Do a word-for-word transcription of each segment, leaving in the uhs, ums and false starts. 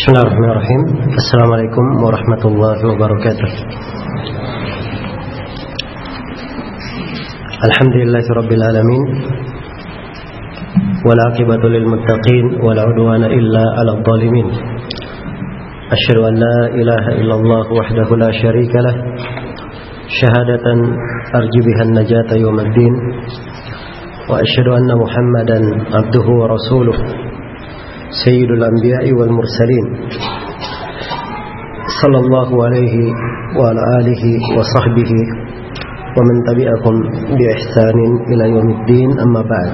Bismillahirrahmanirrahim. Assalamualaikum warahmatullahi wabarakatuh. Alhamdulillahi rabbil alamin. Wal aqibatu lil muttaqin wala udwana illa 'alal zalimin. Asyhadu an la ilaha illallah wahdahu la syarika lah. Syahadatan arju bihan najata yaumiddin. Wa asyhadu anna Muhammadan abduhu wa rasuluh. Sayyidul Anbiya'i wal Mursalin sallallahu alaihi wa ala alihi wa sahbihi wa man tabi'akum bi ihsanin ila yaumiddin, amma ba'd.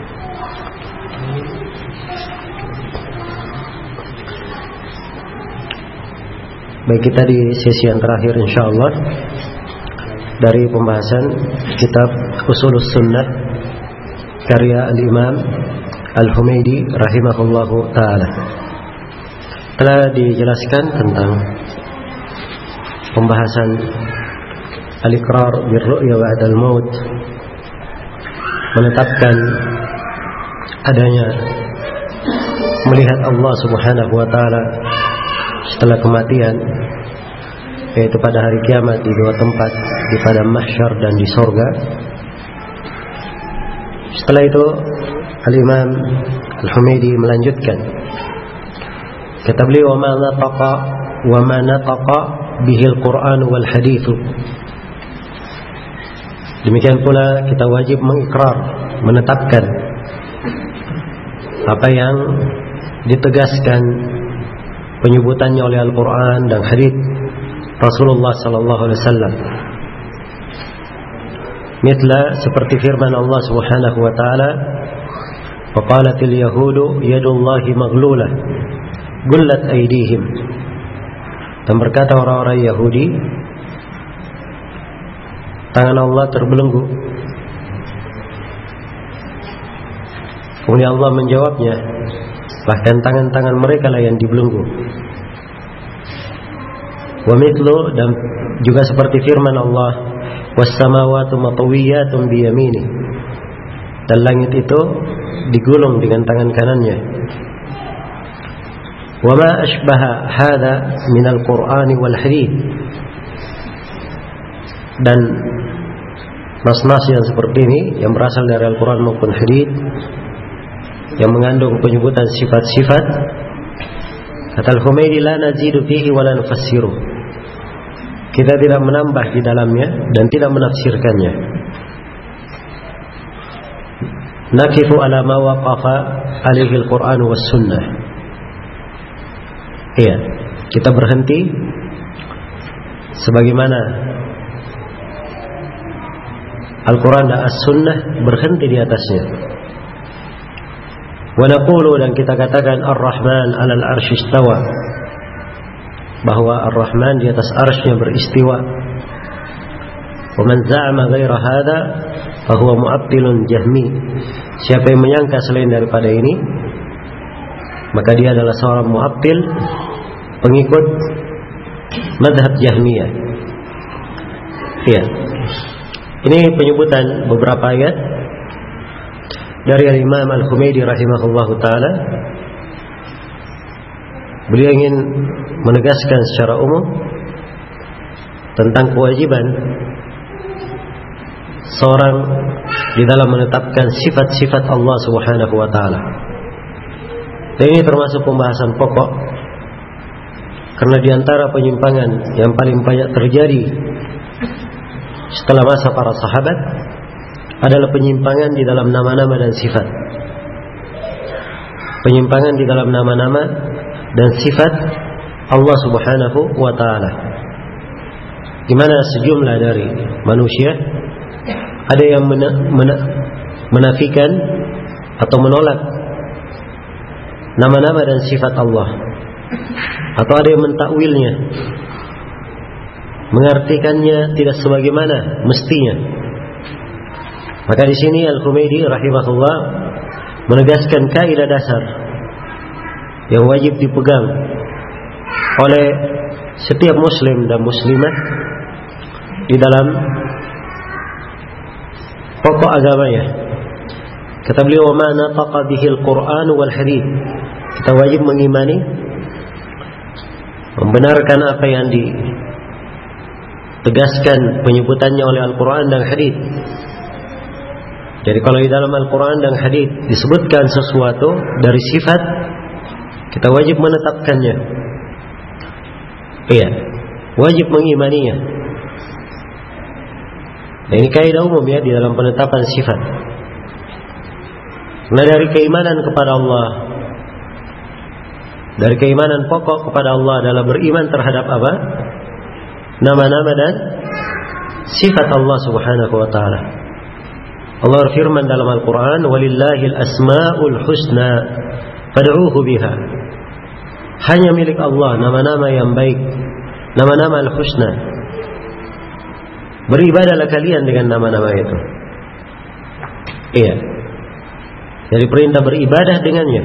Baik, kita di sesi yang terakhir insyaallah dari pembahasan kitab Ushulus Sunnah karya Al-Imam Al-Humaydi rahimahullahu ta'ala. Telah dijelaskan tentang pembahasan al-iqrar bir-ru'ya ba'dal maut, menetapkan adanya melihat Allah subhanahu wa ta'ala setelah kematian, yaitu pada hari kiamat di dua tempat, di padang mahsyar dan di sorga. Setelah itu Al-Imam Al-Humaydi melanjutkan, kata beliau, wa ma nataqa wa ma nataqa bihil Qur'an wal hadits. Demikian pula kita wajib mengikrar, menetapkan apa yang ditegaskan penyebutannya oleh Al-Qur'an dan hadits Rasulullah sallallahu alaihi wasallam. Mitla seperti firman Allah subhanahu wa ta'ala, Faqalatil yahudu yadullahi maghlulah gullat aydihim. Dan berkata orang-orang Yahudi, tangan Allah terbelenggu. Kemudian Allah menjawabnya, bahkan tangan-tangan mereka lah yang dibelenggu. Wa mithlu, dan juga seperti firman Allah, was samawati matwiyatun biyamini, dan langit itu digulung dengan tangan kanannya. Wa ma ashbaha hadza min al-Qur'ani wal hadits, dan nas-nas yang seperti ini yang berasal dari Al-Qur'an maupun hadits yang mengandung penyebutan sifat-sifat, kata Al-Humaydi, la nazidu fihi wa la nufassiru, kita tidak menambah di dalamnya dan tidak menafsirkannya. Nakifu ala ma waqafa alaihi al-Qur'an was sunnah. Iya, kita berhenti sebagaimana Al-Qur'an dan As-Sunnah berhenti di atasnya. Wa naqulu, dan kita katakan, Ar-Rahman 'alal 'arsy istawa, bahwa Ar-Rahman di atas arsy-Nya beristiwa. Wa man za'ama ghaira hadza fa huwa mu'attilun jahmi. Siapa yang menyangka selain daripada ini, maka dia adalah seorang mu'attil, pengikut mazhab Jahmiyah. Iya. Ini penyebutan beberapa ayat dari Imam Al-Humaydi rahimahullahu taala. Beliau ingin menegaskan secara umum tentang kewajiban seorang di dalam menetapkan sifat-sifat Allah subhanahu wa ta'ala. Dan ini termasuk pembahasan pokok, karena di antara penyimpangan yang paling banyak terjadi setelah masa para sahabat adalah penyimpangan di dalam nama-nama dan sifat. Penyimpangan di dalam nama-nama dan sifat Allah subhanahu wa ta'ala, di mana sejumlah dari manusia ada yang mena, mena, menafikan atau menolak nama-nama dan sifat Allah, atau ada yang mentakwilnya, mengartikannya tidak sebagaimana mestinya. Maka di sini Al-Humaydi rahimahullah menegaskan kaidah dasar yang wajib dipegang oleh setiap muslim dan muslimah di dalam pokok agamanya. Kata beliau, wa ma nataqa bihil Qur'an wal hadits, kita wajib mengimani membenarkan apa yang ditegaskan penyebutannya oleh Al-Quran dan hadits. Jadi kalau di dalam Al-Quran dan hadits disebutkan sesuatu dari sifat, kita wajib menetapkannya. Iya, wajib mengimaninya. Nah, ini kaidah umum ya di dalam penetapan sifat. Nah, dari keimanan kepada Allah, dari keimanan pokok kepada Allah adalah beriman terhadap apa? Nama-nama dan sifat Allah Subhanahu wa taala. Allah berfirman dalam Al-Quran, "Walillahil asmaul husna fad'uuhu biha." Hanya milik Allah nama-nama yang baik, nama-nama al-husna. Beribadahlah kalian dengan nama-nama itu. Iya. Jadi perintah beribadah dengannya.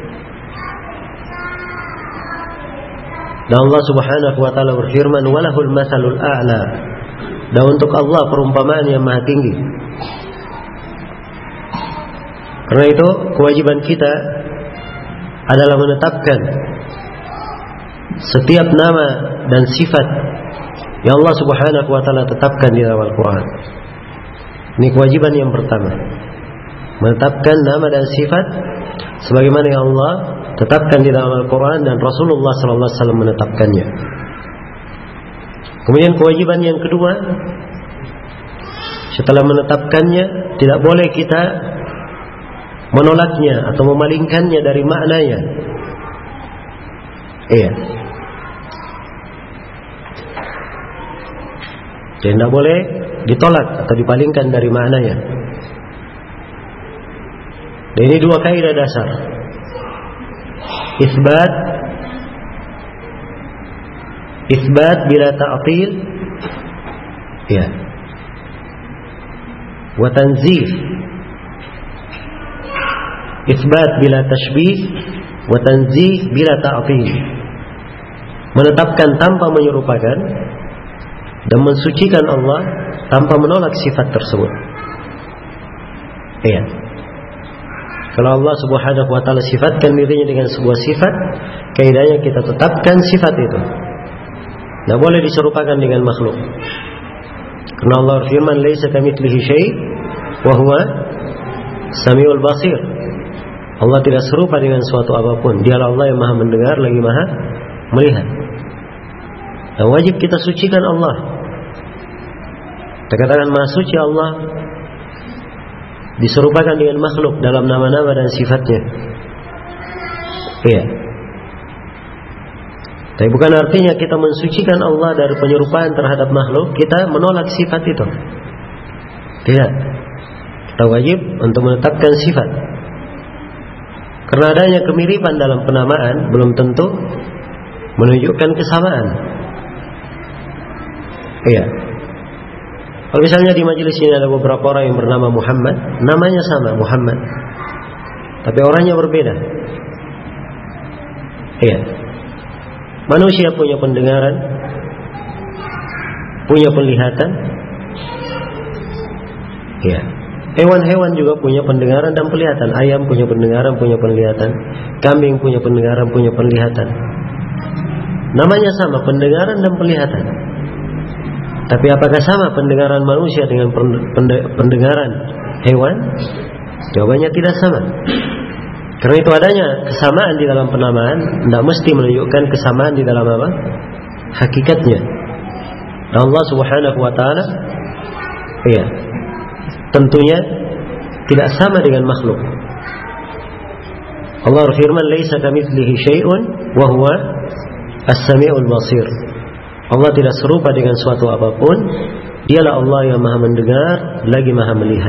Dan Allah Subhanahu wa taala berfirman, "Walahul matsalul a'la." Dan untuk Allah perumpamaan yang maha tinggi. Karena itu kewajiban kita adalah menetapkan setiap nama dan sifat yang Allah Subhanahu wa taala tetapkan di dalam Al-Quran. Ini kewajiban yang pertama, menetapkan nama dan sifat sebagaimana yang Allah tetapkan di dalam Al-Quran dan Rasulullah sallallahu alaihi wasallam menetapkannya. Kemudian kewajiban yang kedua, setelah menetapkannya, tidak boleh kita menolaknya atau memalingkannya dari maknanya. Iya. Jadi tidak boleh ditolak atau dipalingkan dari maknanya. Dan ini dua kaidah dasar. Isbat Isbat bila ta'til, ya. Wa tanzih. Isbat bila tashbih, wa tanzih bila ta'til. Menetapkan tanpa menyerupakan dan mensucikan Allah tanpa menolak sifat tersebut. Iya. Kalau Allah Subhanahu wa taala sifatkan dirinya dengan sebuah sifat, kaidahnya kita tetapkan sifat itu. Tidak boleh diserupakan dengan makhluk. Karena Allah berfirman, "Laisa kamitslihi syai' wa huwa samiul basir." Allah tidak serupa dengan suatu apapun. Dialah Allah yang maha mendengar lagi maha melihat. Dan wajib kita sucikan Allah. Kita katakan maha suci Allah diserupakan dengan makhluk dalam nama-nama dan sifatnya. Iya. Tapi bukan artinya kita mensucikan Allah dari penyerupaan terhadap makhluk, kita menolak sifat itu. Tidak. Kita wajib untuk menetapkan sifat. Karena adanya kemiripan dalam penamaan belum tentu menunjukkan kesamaan. Iya. Kalau misalnya di majelis ini ada beberapa orang yang bernama Muhammad, namanya sama Muhammad, tapi orangnya berbeda. Iya. Manusia punya pendengaran, punya penglihatan. Iya. Hewan-hewan juga punya pendengaran dan penglihatan. Ayam punya pendengaran, punya penglihatan. Kambing punya pendengaran, punya penglihatan. Namanya sama, pendengaran dan penglihatan. Tapi apakah sama pendengaran manusia dengan pendengaran hewan? Jawabannya tidak sama. Karena itu adanya kesamaan di dalam penamaan tidak mesti menunjukkan kesamaan di dalam apa? Hakikatnya. Dan Allah Subhanahu wa taala, iya, tentunya tidak sama dengan makhluk. Allah berfirman, "Laisa kamitslihi syai'un wa huwa as-sami'ul basir." Allah tidak serupa dengan suatu apapun. Dialah Allah yang maha mendengar lagi maha melihat.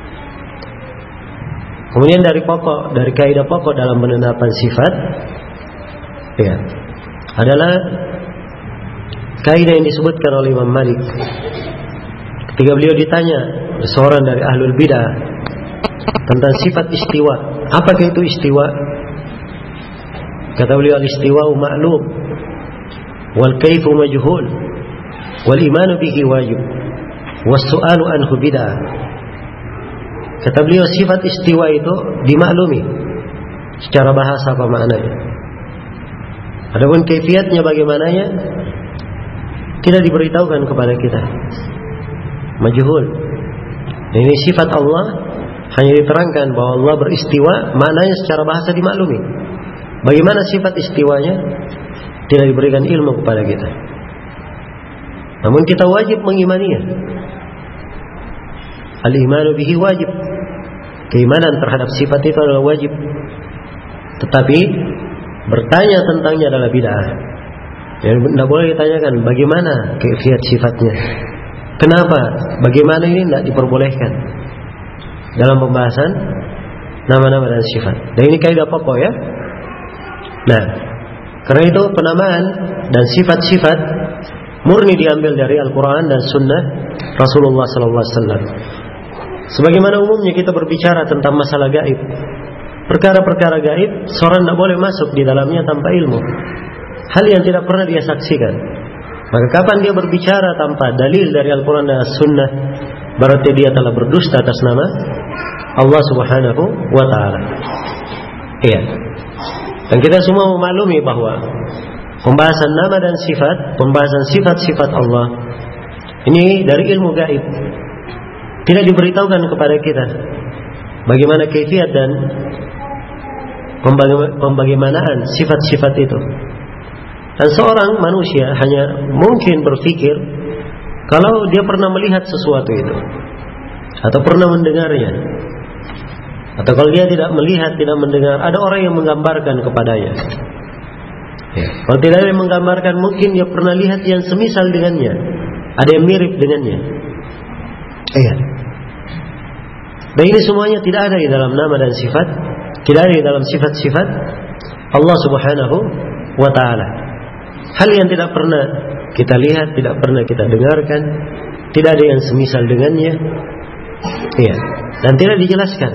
Kemudian dari pokok, dari kaidah pokok dalam penetapan sifat, ya, adalah kaidah yang disebutkan oleh Imam Malik. Ketika beliau ditanya seorang dari ahlul bidah tentang sifat istiwa, apakah itu istiwa? Kata beliau, al-istiwa'u ma'lum wal kaifu majhul wal imanu bihi wajib was su'alu anhu bid'ah. Kata beliau, sifat istiwa itu dimaklumi secara bahasa apa maknanya. Adapun kaifiatnya bagaimananya tidak diberitahukan kepada kita. Majhul. Ini sifat Allah, hanya diterangkan bahwa Allah beristiwa, maknanya secara bahasa dimaklumi. Bagaimana sifat istiwanya tidak diberikan ilmu kepada kita. Namun kita wajib mengimaninya. Al-imanu bihi wajib. Keimanan terhadap sifat itu adalah wajib. Tetapi bertanya tentangnya adalah bid'ah. Yang tidak boleh ditanyakan bagaimana kaifiat sifatnya. Kenapa? Bagaimana ini tidak diperbolehkan dalam pembahasan nama-nama dan sifat. Dan ini kaidah pokok ya. Nah, karena itu penamaan dan sifat-sifat murni diambil dari Al-Quran dan Sunnah Rasulullah Sallallahu Alaihi Wasallam. Sebagaimana umumnya kita berbicara tentang masalah gaib, perkara-perkara gaib, seorang tidak boleh masuk di dalamnya tanpa ilmu. Hal yang tidak pernah dia saksikan. Maka kapan dia berbicara tanpa dalil dari Al-Quran dan Sunnah, berarti dia telah berdusta atas nama Allah Subhanahu wa Ta'ala. Iya. Dan kita semua memaklumi bahwa pembahasan nama dan sifat, pembahasan sifat-sifat Allah ini dari ilmu gaib. Tidak diberitahukan kepada kita bagaimana kaifiat dan pembagaimanaan sifat-sifat itu. Dan seorang manusia hanya mungkin berpikir kalau dia pernah melihat sesuatu itu, atau pernah mendengarnya, atau kalau dia tidak melihat, tidak mendengar, ada orang yang menggambarkan kepadanya. Ya. Kalau tidak ada yang menggambarkan, mungkin dia pernah lihat yang semisal dengannya, ada yang mirip dengannya. Iya. Dan ini semuanya tidak ada di dalam nama dan sifat, tidak ada di dalam sifat-sifat Allah Subhanahu wa Ta'ala. Hal yang tidak pernah kita lihat, tidak pernah kita dengarkan, tidak ada yang semisal dengannya. Iya. Dan tidak dijelaskan,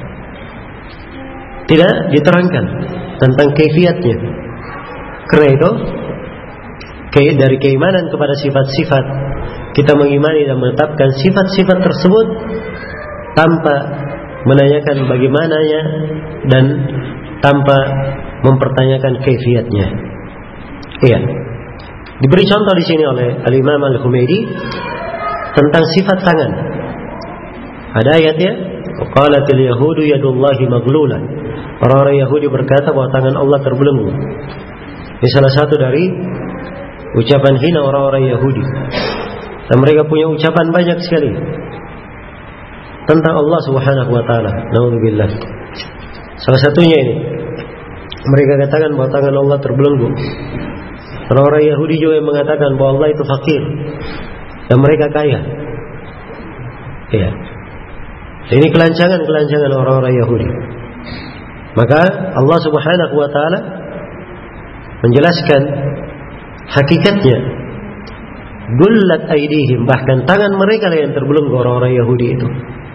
tidak diterangkan tentang kaifiatnya. Karena itu dari keimanan kepada sifat-sifat, kita mengimani dan menetapkan sifat-sifat tersebut tanpa menanyakan bagaimananya dan tanpa mempertanyakan kaifiatnya. Iya. Diberi contoh di sini oleh Al-Imam Al-Humaydi tentang sifat tangan. Ada ayatnya, qalatil yahudu yadullahi maghlulah. Orang-orang Yahudi berkata bahwa tangan Allah terbelenggu. Ini salah satu dari ucapan hina orang-orang Yahudi. Dan mereka punya ucapan banyak sekali tentang Allah Subhanahu wa Ta'ala. Na'udzubillah. Salah satunya ini, mereka katakan bahwa tangan Allah terbelenggu. Orang-orang Yahudi juga yang mengatakan bahwa Allah itu fakir dan mereka kaya. Iya. Ini kelancangan-kelancangan orang-orang Yahudi. Maka Allah Subhanahu wa Ta'ala menjelaskan hakikatnya. Gullat aidihim, bahkan tangan mereka lah yang terbelenggu orang-orang Yahudi itu.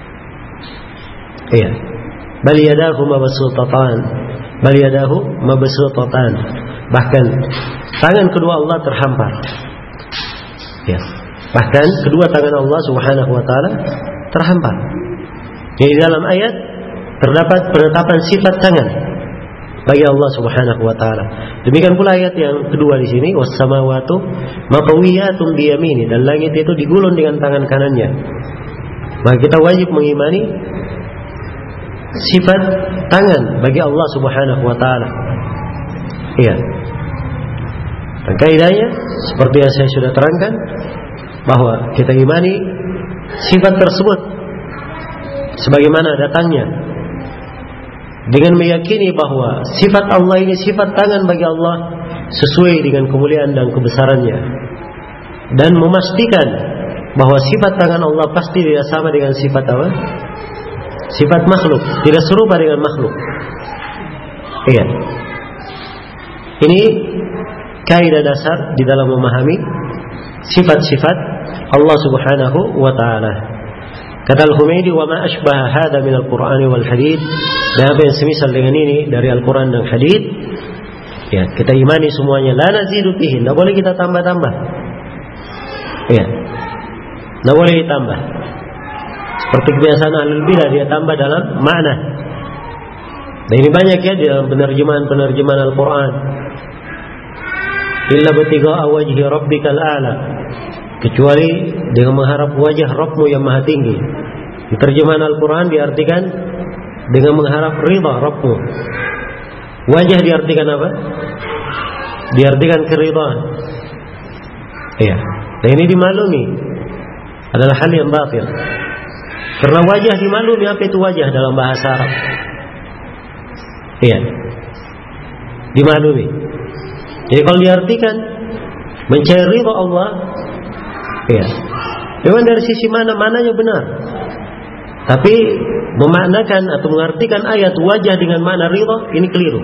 Iya. Bal yadahu mabsutatan. Bal yadahu mabsutatan. Bahkan tangan kedua Allah terhampar. Ya. Bahkan kedua tangan Allah Subhanahu wa Ta'ala terhampar. Jadi dalam ayat terdapat penetapan sifat tangan bagi Allah Subhanahu wa Ta'ala. Demikian pula ayat yang kedua di sini, was-samawatu maqwiyatun biyamini, dan langit itu digulung dengan tangan kanannya. Maka kita wajib mengimani sifat tangan bagi Allah Subhanahu wa Ta'ala. Iya. Dan kaidahnya seperti yang saya sudah terangkan, bahwa kita imani sifat tersebut sebagaimana datangnya, dengan meyakini bahwa sifat Allah ini sifat tangan bagi Allah sesuai dengan kemuliaan dan kebesarannya, dan memastikan bahwa sifat tangan Allah pasti tidak sama dengan sifat apa? Sifat makhluk, tidak serupa dengan makhluk. Iya. Ini kaidah dasar di dalam memahami sifat-sifat Allah Subhanahu wa Ta'ala. Kata Al-Humaydi, wa ma ashbaha hadha min al-Qur'ani wal hadith, dan apa yang semisal dengan ini dari Al-Quran dan hadith, ya, kita imani semuanya. La nazidu fihi, tidak boleh kita tambah-tambah. Ya, tidak boleh ditambah. Seperti kebiasaan ahlul bidah, dia tambah dalam makna. Dan ini banyak ya di dalam penerjemahan-penerjemahan Al-Quran. illa btigha'a wajhi rabbikal a'la, kecuali dengan mengharap wajah Rabbmu yang maha tinggi. Di terjemahan Al-Quran diartikan dengan mengharap ridha Rabbmu. Wajah diartikan apa? Diartikan keridhaan. Iya. Dan ini dimaklumi adalah hal yang batil. Karena wajah dimaklumi apa itu wajah dalam bahasa Arab. Iya. Dimaklumi. Jadi kalau diartikan mencari ridha Allah, iya. Memang dari sisi mana mananya benar. Tapi memaknakan atau mengartikan ayat wajah dengan makna ridha ini keliru.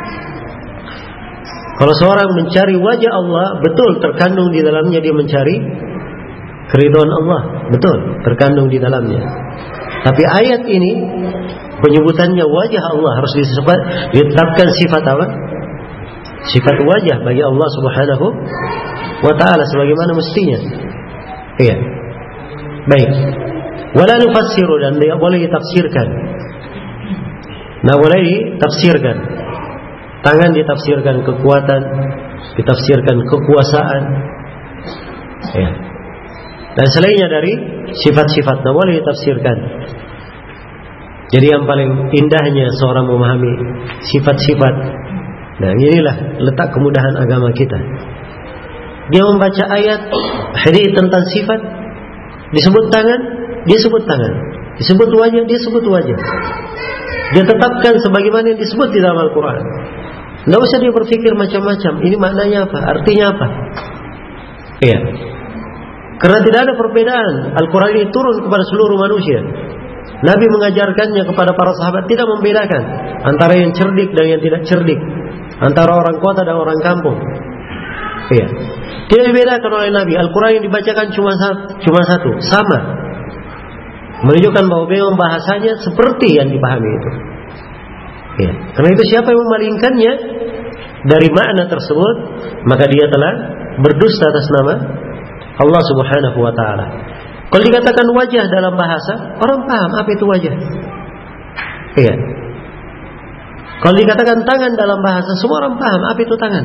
Kalau seorang mencari wajah Allah, betul terkandung di dalamnya dia mencari keridhaan Allah, betul terkandung di dalamnya. Tapi ayat ini penyebutannya wajah Allah harus disebut, ditetapkan sifat apa? Sifat wajah bagi Allah Subhanahu wa taala sebagaimana mestinya. Iya. Baik. Wala nufassiru, dan tidak boleh ditafsirkan. Nah, boleh ditafsirkan. Tangan ditafsirkan kekuatan, ditafsirkan kekuasaan. Ya. Dan selainnya dari sifat-sifat, nah boleh ditafsirkan. Jadi yang paling indahnya seorang memahami sifat-sifat. Nah, inilah letak kemudahan agama kita. Dia membaca ayat hadis tentang sifat, disebut tangan, dia sebut tangan, disebut wajah, dia sebut wajah. Dia tetapkan sebagaimana yang disebut di dalam Al-Quran. Tidak usah dia berpikir macam-macam. Ini maknanya apa? Artinya apa? Iya. Karena tidak ada perbedaan. Al-Quran ini turun kepada seluruh manusia. Nabi mengajarkannya kepada para sahabat, tidak membedakan antara yang cerdik dan yang tidak cerdik, antara orang kota dan orang kampung. Iya. Tidak dibedakan oleh Nabi. Al-Quran yang dibacakan cuma satu, cuma satu, sama. Menunjukkan bahwa memang bahasanya seperti yang dipahami itu. Ya. Karena itu siapa yang memalingkannya dari makna tersebut, maka dia telah berdusta atas nama Allah Subhanahu wa taala. Kalau dikatakan wajah dalam bahasa, orang paham apa itu wajah. Iya. Kalau dikatakan tangan dalam bahasa, semua orang paham apa itu tangan.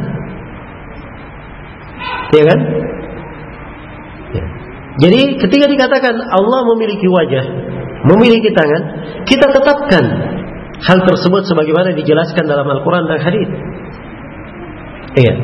Iya kan? Ya. Jadi ketika dikatakan Allah memiliki wajah, memiliki tangan, kita tetapkan hal tersebut sebagaimana dijelaskan dalam Al-Quran dan hadis. Iya.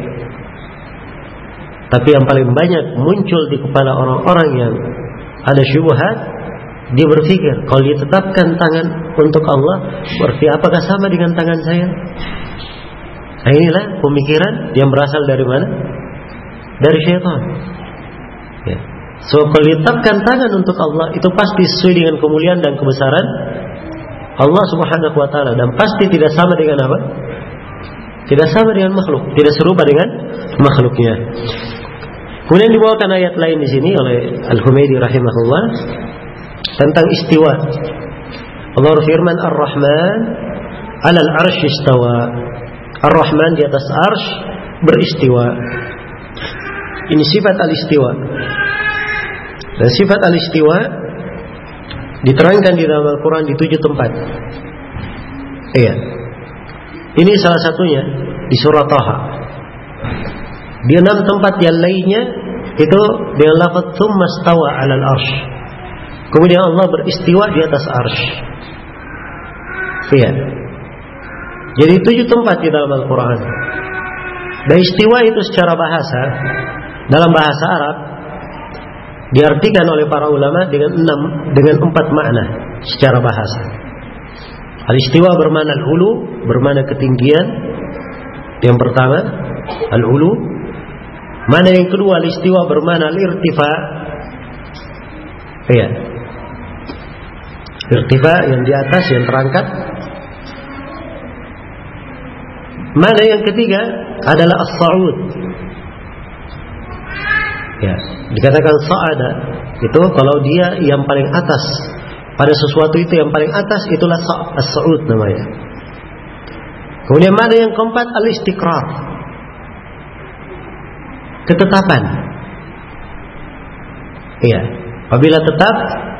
Tapi yang paling banyak muncul di kepala orang-orang yang ada syubhat, dia berpikir kalau ditetapkan tangan untuk Allah, berarti apakah sama dengan tangan saya? Nah, inilah pemikiran yang berasal dari mana? Dari syaitan. Ya. So kalau ditetapkan tangan untuk Allah, itu pasti sesuai dengan kemuliaan dan kebesaran Allah Subhanahu wa taala, dan pasti tidak sama dengan apa? Tidak sama dengan makhluk, tidak serupa dengan makhluknya. Kemudian dibawakan ayat lain di sini oleh Al-Humaydi rahimahullah tentang istiwa. Allah berfirman, Ar-Rahman 'alal 'arsy istawa. Ar-Rahman di atas arsy beristiwa. Ini sifat al-istiwa. Dan sifat al-istiwa diterangkan di dalam Al-Quran di tujuh tempat. Iya. Ini salah satunya di surah Taha. Di enam tempat yang lainnya itu dengan lafaz tsumma stawa 'alal arsy. Kemudian Allah beristiwa di atas arsy. Iya. Jadi tujuh tempat di dalam Al-Quran. Dan istiwa itu secara bahasa, dalam bahasa Arab, diartikan oleh para ulama dengan enam, dengan empat makna secara bahasa. Al-istiwa bermakna al-ulu, bermakna ketinggian. Yang pertama, al-ulu. Mana yang kedua, al-istiwa bermakna al-irtifa. Iya. Irtifa yang di atas, yang terangkat. Mana yang ketiga adalah as-sa'ud. Ya, dikatakan sa'ada itu kalau dia yang paling atas pada sesuatu, itu yang paling atas, itulah as-sa'ud namanya. Kemudian mana yang keempat, al-istiqrar, ketetapan. Iya, apabila tetap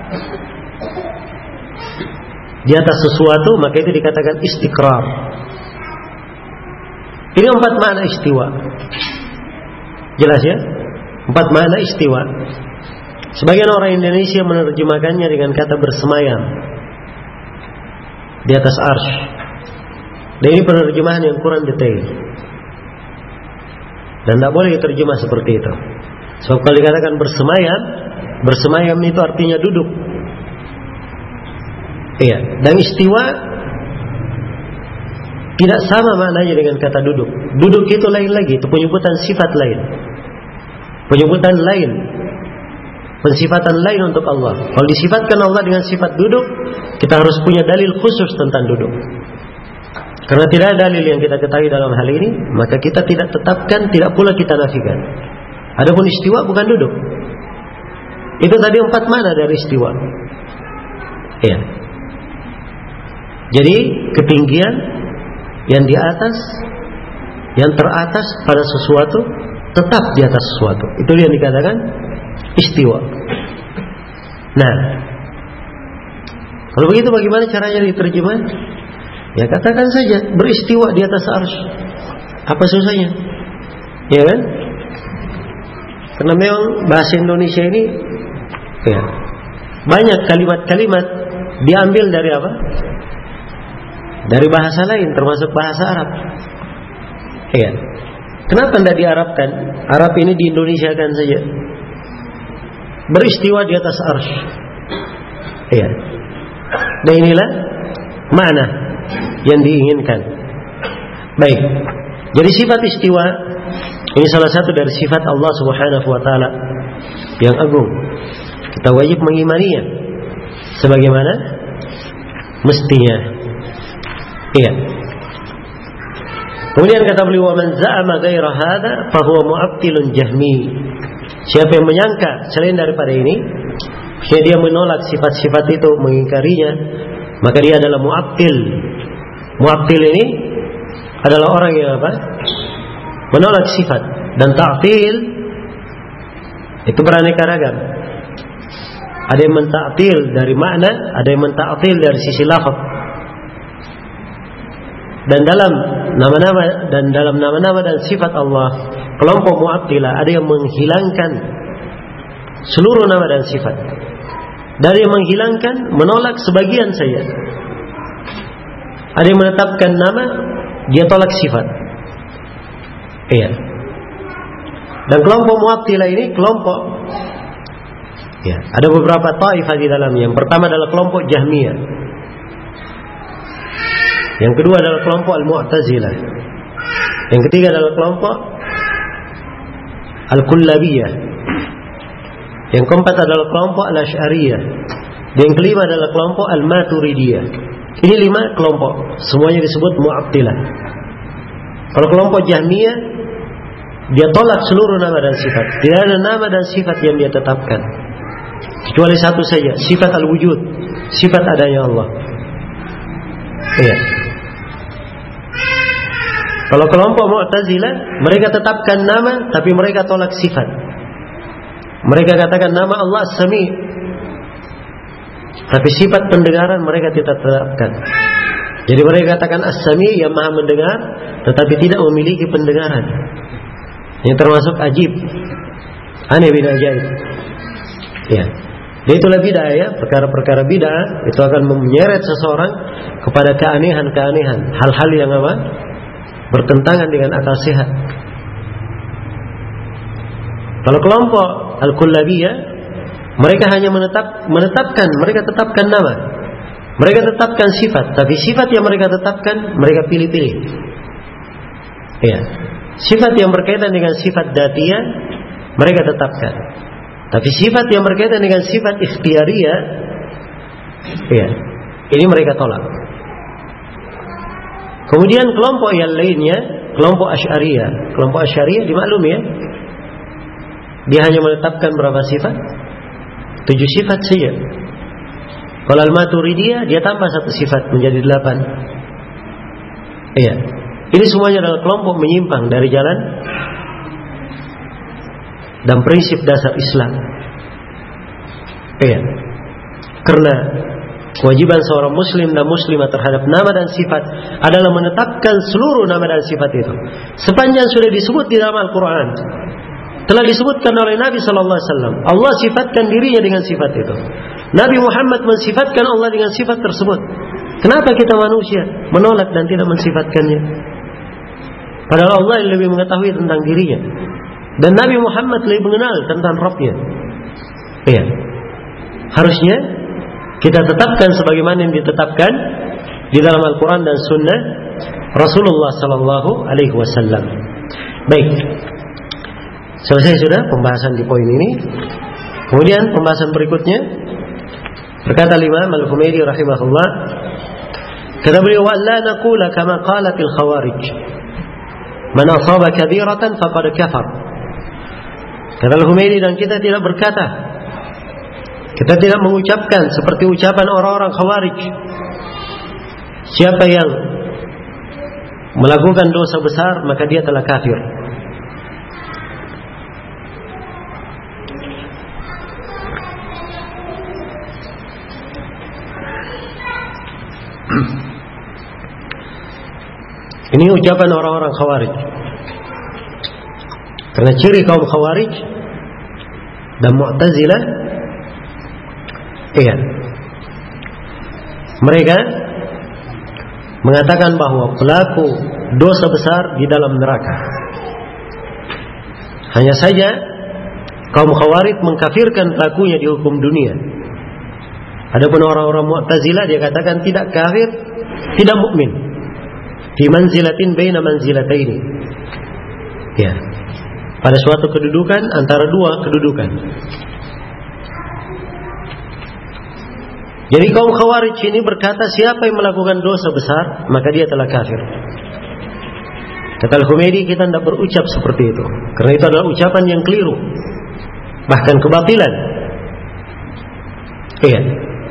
di atas sesuatu, maka itu dikatakan istiqrar. Ini empat makna istiwa. Jelas ya? Empat makna istiwa. Sebagian orang Indonesia menerjemahkannya dengan kata bersemayam di atas arsy. Dan ini penerjemahan yang kurang detail. Dan tidak boleh diterjemah seperti itu. Sebab kalau dikatakan bersemayam, bersemayam itu artinya duduk. Iya. Dan istiwa tidak sama maknanya dengan kata duduk. Duduk itu lain lagi, itu penyebutan sifat lain. Penyebutan lain. Pensifatan lain untuk Allah. Kalau disifatkan Allah dengan sifat duduk, kita harus punya dalil khusus tentang duduk. Karena tidak ada dalil yang kita ketahui dalam hal ini, maka kita tidak tetapkan, tidak pula kita nafikan. Adapun istiwa bukan duduk. Itu tadi empat makna dari istiwa. Iya. Jadi ketinggian yang di atas, yang teratas pada sesuatu, tetap di atas sesuatu. Itu yang dikatakan istiwa. Nah, kalau begitu bagaimana caranya diterjemah? Ya katakan saja beristiwa di atas arsy. Apa susahnya? Ya kan? Karena memang bahasa Indonesia ini ya, banyak kalimat-kalimat diambil dari apa? Dari bahasa lain, termasuk bahasa Arab. Ya. Kenapa tidak diarabkan? Arab ini di Indonesia kan saja. Beristiwa di atas arsy. Ya. Dan inilah makna yang diinginkan. Baik. Jadi sifat istiwa ini salah satu dari sifat Allah Subhanahu wa taala yang agung. Kita wajib mengimaninya sebagaimana mestinya. Iya. Kemudian kata beliau, "Wa man za'ama ghaira hadza fa huwa mu'attilun jahmi." Siapa yang menyangka selain daripada ini, dia menolak sifat-sifat itu, mengingkarinya, maka dia adalah mu'attil. Mu'attil ini adalah orang yang apa? Menolak sifat. Dan ta'til itu beraneka ragam. Ada yang menta'til dari makna, ada yang menta'til dari sisi lafaz. Dan dalam nama-nama dan dalam nama-nama dan sifat Allah, kelompok Mu'attilah ada yang menghilangkan seluruh nama dan sifat. Dari yang menghilangkan, menolak sebagian saja. Ada yang menetapkan nama, dia tolak sifat. Iya. Dan kelompok Mu'attilah ini kelompok, ya, ada beberapa taifah di dalamnya. Yang pertama adalah kelompok Jahmiyah. Yang kedua adalah kelompok Al-Mu'tazilah. Yang ketiga adalah kelompok Al-Kullabiyah. Yang keempat adalah kelompok Al-Asy'ariyah. Dan yang kelima adalah kelompok Al-Maturidiyah. Ini lima kelompok, semuanya disebut Mu'attilah. Kalau kelompok Jahmiyah, dia tolak seluruh nama dan sifat. Tidak ada nama dan sifat yang dia tetapkan, kecuali satu saja, sifat Al-Wujud, sifat adanya Allah. Iya. Kalau kelompok Mu'tazilah, mereka tetapkan nama, tapi mereka tolak sifat. Mereka katakan nama Allah As-Sami', tapi sifat pendengaran mereka tidak tetapkan. Jadi mereka katakan As-Sami' yang maha mendengar, tetapi tidak memiliki pendengaran. Yang termasuk ajib, aneh bin ajaib. Ya. Dan itulah bid'ah ya, perkara-perkara bid'ah itu akan menyeret seseorang kepada keanehan-keanehan, hal-hal yang apa? Bertentangan dengan akal sehat. Kalau kelompok Al-Kullabiyah, mereka hanya menetap, menetapkan, mereka tetapkan nama, mereka tetapkan sifat, tapi sifat yang mereka tetapkan mereka pilih-pilih. Ya, sifat yang berkaitan dengan sifat dzatiyah mereka tetapkan, tapi sifat yang berkaitan dengan sifat ikhtiyariyah, ya, ini mereka tolak. Kemudian kelompok yang lainnya, kelompok Asy'ariyah. Kelompok Asy'ariyah dimaklumi ya, dia hanya menetapkan berapa sifat? Tujuh sifat saja. Kalau Al-Maturidiyah, dia tambah satu sifat menjadi delapan. Iya. Ini semuanya adalah kelompok menyimpang dari jalan dan prinsip dasar Islam. Iya. Karena kewajiban seorang muslim dan muslimah terhadap nama dan sifat adalah menetapkan seluruh nama dan sifat itu sepanjang sudah disebut di dalam Al-Quran. telah disebutkan oleh Nabi sallallahu alaihi wasallam. Allah sifatkan dirinya dengan sifat itu. Nabi Muhammad mensifatkan Allah dengan sifat tersebut. Kenapa kita manusia menolak dan tidak mensifatkannya? Padahal Allah yang lebih mengetahui tentang dirinya. Dan Nabi Muhammad lebih mengenal tentang Rabbnya. Iya. Harusnya kita tetapkan sebagaimana yang ditetapkan di dalam Al-Quran dan Sunnah Rasulullah sallallahu alaihi wasallam. Baik. Selesai sudah pembahasan di poin ini. Kemudian pembahasan berikutnya, berkata Imam Al-Humaydi rahimahullah, kata beliau, wa la naqula kama qalatil khawarij man asaba kabiratan faqad kafar. Kata Al-Humaydi, dan kita tidak berkata, kita tidak mengucapkan seperti ucapan orang-orang khawarij, siapa yang melakukan dosa besar maka dia telah kafir. Ini ucapan orang-orang khawarij. Karena ciri kaum khawarij dan Mu'tazilah, iya, mereka mengatakan bahwa pelaku dosa besar di dalam neraka. Hanya saja kaum khawarij mengkafirkan pelakunya di hukum dunia. Adapun orang-orang Mu'tazilah dia katakan tidak kafir, tidak mukmin. Fi manzilatin baina manzilataini. Ya. Pada suatu kedudukan antara dua kedudukan. Jadi kaum khawarij ini berkata siapa yang melakukan dosa besar maka dia telah kafir. Kata Al-Humaydi, kita tidak berucap seperti itu, karena itu adalah ucapan yang keliru, bahkan kebatilan. Iya.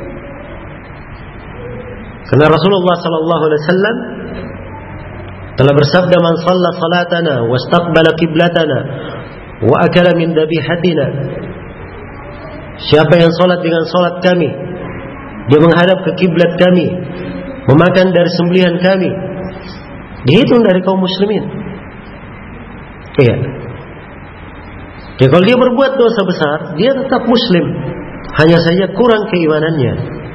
Karena Rasulullah sallallahu alaihi wasallam telah bersabda, man shalla salatana wastaqbala qiblatana wa akala min dhabihatina. Siapa yang salat dengan salat kami, dia menghadap ke kiblat kami, memakan dari sembelihan kami, dihitung dari kaum muslimin. Iya. Jadi kalau dia berbuat dosa besar, dia tetap muslim, hanya saja kurang keimanannya,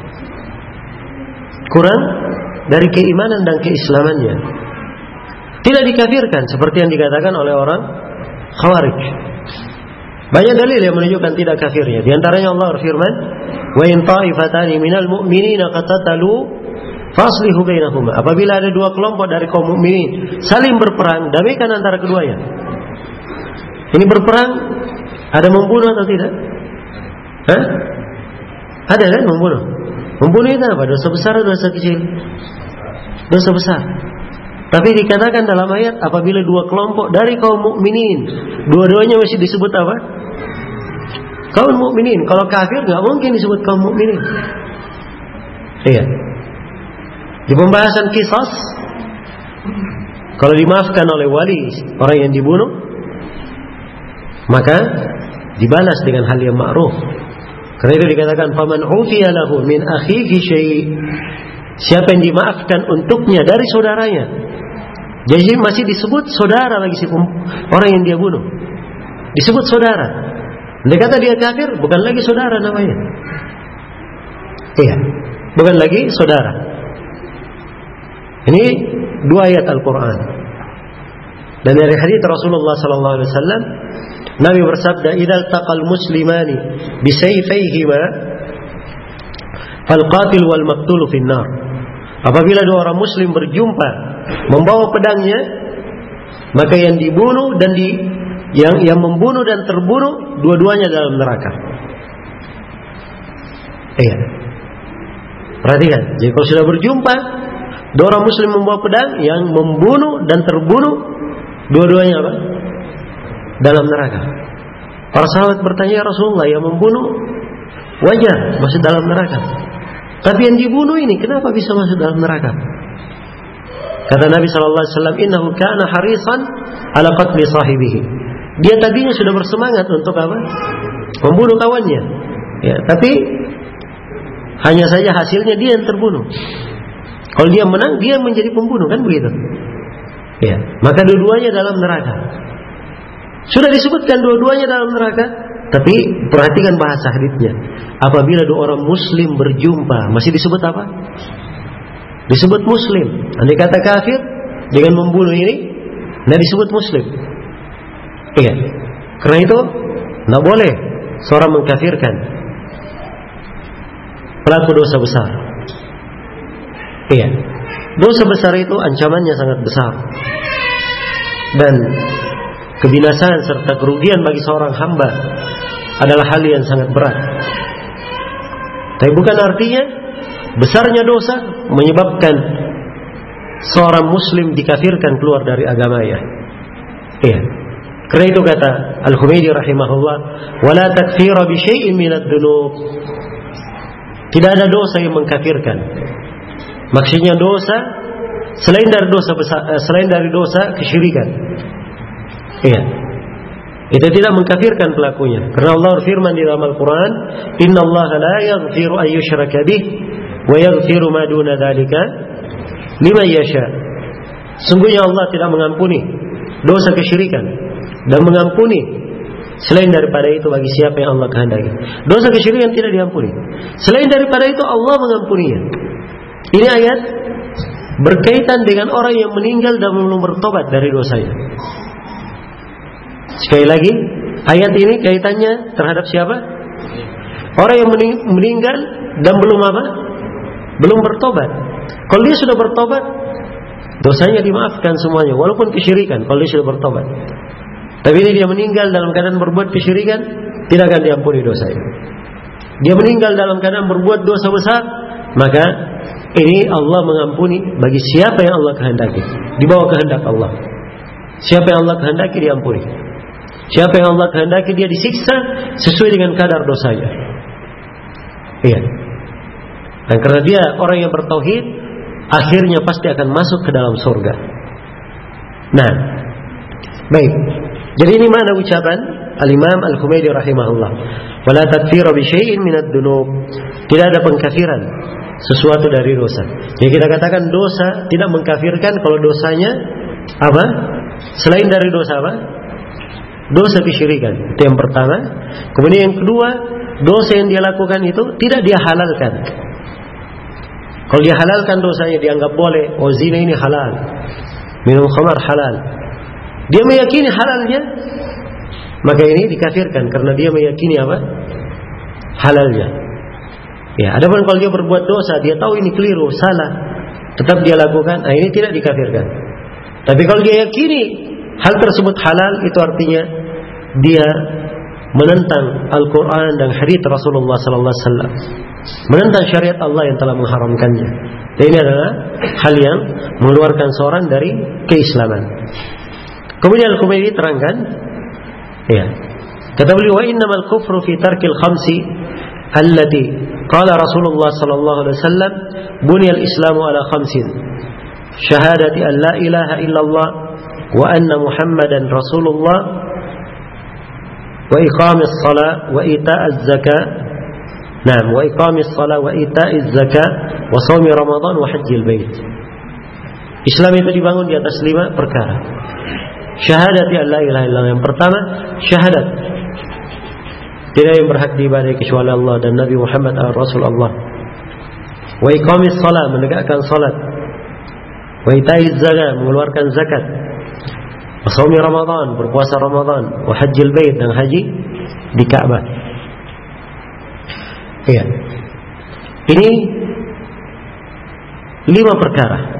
kurang dari keimanan dan keislamannya. Tidak dikafirkan seperti yang dikatakan oleh orang khawarij. Banyak dalil yang menunjukkan tidak kafirnya. Di antaranya Allah berfirman, wa in ta'ifatani minal mu'minina qatatalu faslihu bainahuma. Apabila ada dua kelompok dari kaum mukminin saling berperang, damaikan antara keduanya. Ini berperang ada membunuh atau tidak? Hah? Ada kan membunuh? Membunuh itu apa? Dosa besar atau dosa kecil? Dosa besar. Tapi dikatakan dalam ayat apabila dua kelompok dari kaum mukminin, dua-duanya masih disebut apa? Kaum mukminin. Kalau kafir nggak mungkin disebut kaum mukminin. Iya. Di pembahasan qisas, kalau dimaafkan oleh wali orang yang dibunuh, maka dibalas dengan hal yang ma'ruf. Karena itu dikatakan faman ufiya lahu min akhihi syai'. Siapa yang dimaafkan untuknya dari saudaranya. Jadi masih disebut saudara lagi si orang yang dia bunuh. Disebut saudara. Dia kata dia kafir, bukan lagi saudara namanya. Iya, bukan lagi saudara. Ini dua ayat Al-Quran. Dan dari hadits Rasulullah sallallahu alaihi wasallam, Nabi bersabda, "Idzal taqal muslimani bisayfayhima fal qatil wal maqtul fin nar." Apabila dua orang muslim berjumpa membawa pedangnya, maka yang dibunuh dan di yang yang membunuh dan terbunuh dua-duanya dalam neraka. Iya. Perhatikan, jadi kalau sudah berjumpa dua orang muslim membawa pedang, yang membunuh dan terbunuh dua-duanya apa? Dalam neraka. Para sahabat bertanya, ya Rasulullah, yang membunuh wajar masuk dalam neraka, tapi yang dibunuh ini kenapa bisa masuk dalam neraka? Kata Nabi sallallahu alaihi wasallam, innahu kana harisan ala qatli sahibihi. Dia tadinya sudah bersemangat untuk apa? Membunuh kawannya. Ya, tapi hanya saja hasilnya dia yang terbunuh. Kalau dia menang, dia menjadi pembunuh, kan begitu? Ya, maka dua-duanya dalam neraka. Sudah disebutkan dua-duanya dalam neraka. Tapi perhatikan bahasa haditsnya. Apabila dua orang muslim berjumpa, masih disebut apa? Disebut muslim. Andai kata kafir dengan membunuh ini, tidak disebut muslim. Iya. Karena itu tidak boleh seorang mengkafirkan pelaku dosa besar. Iya. Dosa besar itu ancamannya sangat besar. Dan kebinasaan serta kerugian bagi seorang hamba adalah hal yang sangat berat. Tapi bukan artinya besarnya dosa menyebabkan seorang muslim dikafirkan keluar dari agamanya. Iya. Karena itu kata Al-Humaydi rahimahullah, "Wala takfira bi syai'in minad dzunub." Tidak ada dosa yang mengkafirkan. Maksudnya dosa selain dari dosa besar, selain dari dosa kesyirikan. Iya. Itu tidak mengkafirkan pelakunya. Karena Allah berfirman di dalam Al-Quran, "Inna Allah la yaghfiru an yushraka bih wa yaghfiru ma duna dzalika liman yasha." Sungguhnya Allah tidak mengampuni dosa kesyirikan dan mengampuni selain daripada itu bagi siapa yang Allah kehendaki. Dosa kesyirikan tidak diampuni. Selain daripada itu Allah mengampuninya. Ini ayat berkaitan dengan orang yang meninggal dan belum bertobat dari dosanya. Sekali lagi, ayat ini kaitannya terhadap siapa? Orang yang meninggal dan belum apa? Belum bertobat. Kalau dia sudah bertobat, dosanya dimaafkan semuanya, walaupun kesyirikan. Kalau dia sudah bertobat. Tapi ini dia meninggal dalam keadaan berbuat kesyirikan, tidak akan diampuni dosanya. Dia meninggal dalam keadaan berbuat dosa besar, maka ini Allah mengampuni bagi siapa yang Allah kehendaki, di bawah kehendak Allah. Siapa yang Allah kehendaki diampuni. Siapa yang Allah kehendaki dia disiksa sesuai dengan kadar dosanya. Iya. Dan karena dia orang yang bertauhid, akhirnya pasti akan masuk ke dalam surga. Nah, baik. Jadi ini mana ucapan Al-Imam Al-Humaydi rahimahullah. Wala takfira bi syai'in minad dzunub. Tidak ada pengkafiran sesuatu dari dosa. Jadi kita katakan dosa tidak mengkafirkan kalau dosanya apa? Selain dari dosa apa? Dosa kesyirikan. Itu yang pertama. Kemudian yang kedua, dosa yang dia lakukan itu tidak dia halalkan. Kalau dia halalkan dosanya dianggap boleh. Oh, zina ini halal, minum khamar halal. Dia meyakini halalnya, maka ini dikafirkan karena dia meyakini apa? Halalnya. Ya, adapun kalau dia berbuat dosa, dia tahu ini keliru, salah, tetap dia lakukan, nah ini tidak dikafirkan. Tapi kalau dia yakini hal tersebut halal, itu artinya dia menentang Al-Quran dan hadits Rasulullah sallallahu alaihi wasallam, menentang syariat Allah yang telah mengharamkannya. Dan ini adalah hal yang mengeluarkan seorang dari keislaman. Kemudian Al-Humaydi terangkan, ya, kata beliau, wa innamal kufru fi tarkil khamsi allati qala Rasulullah sallallahu alaihi wasallam buniyal islamu ala khamsin syahadati an la ilaha illallah wa anna muhammadan rasulullah wa iqamis salat wa ita'az zakat. Naam, wa iqamis salat wa ita'iz zakat wa shaumi ramadan wa hajjil bait. Islam itu dibangun di atas lima perkara. Syahadat ya la ilaha illallah. Yang pertama, syahadat tidak yang berhak diibadahi kecuali Allah dan Nabi Muhammad Rasul Allah. Wa iqamis salat, menegakkan salat. Wa ita'iz zakat, mengeluarkan zakat. Wa shaumi ramadan, berpuasa Ramadan. Wa hajjil bait, dan haji di Ka'bah. Iya. Ini lima perkara.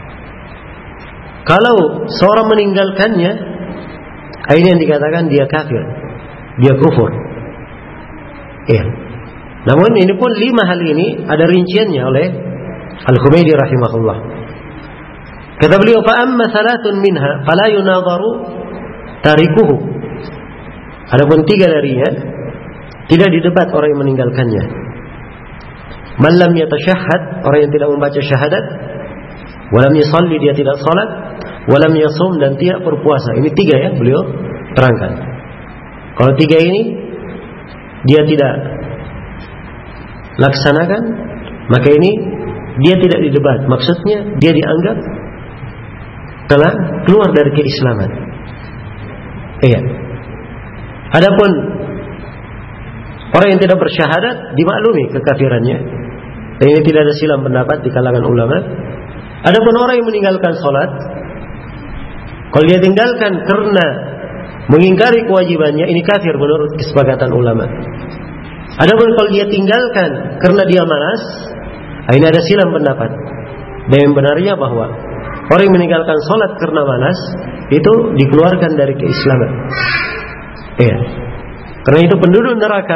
Kalau seorang meninggalkannya, ini yang dikatakan dia kafir, dia kufur. Iya. Namun ini pun lima hal ini ada rinciannya oleh Al-Humaydi rahimahullah. Kata beliau, fa amma salatun minha fala yunadharu tarikuhu. Adapun tiga darinya tidak didebat orang yang meninggalkannya. Man lam yatashahhad, orang yang tidak membaca syahadat. Walam yusalli, dia tidak salat. Walam yasum, dan tidak berpuasa. Ini tiga ya beliau terangkan. Kalau tiga ini dia tidak laksanakan, maka ini dia tidak didebat. Maksudnya dia dianggap telah keluar dari keislaman. Iya. Adapun orang yang tidak bersyahadat dimaklumi kekafirannya. Dan ini tidak ada silang pendapat di kalangan ulama. Adapun orang yang meninggalkan salat, kalau dia tinggalkan karena mengingkari kewajibannya, ini kafir menurut kesepakatan ulama. Adapun kalau dia tinggalkan karena dia malas, ini ada silang pendapat. Dan yang benarnya bahwa orang yang meninggalkan salat karena malas itu dikeluarkan dari keislaman. Iya. Karena itu penduduk neraka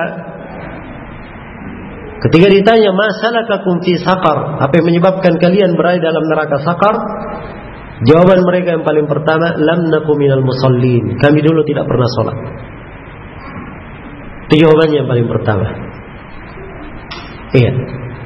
ketika ditanya masalakakum fi saqar, apa yang menyebabkan kalian berada dalam neraka saqar? Jawaban mereka yang paling pertama, lam naku minal musallin. Kami dulu tidak pernah salat. Itu jawabannya yang paling pertama. Iya.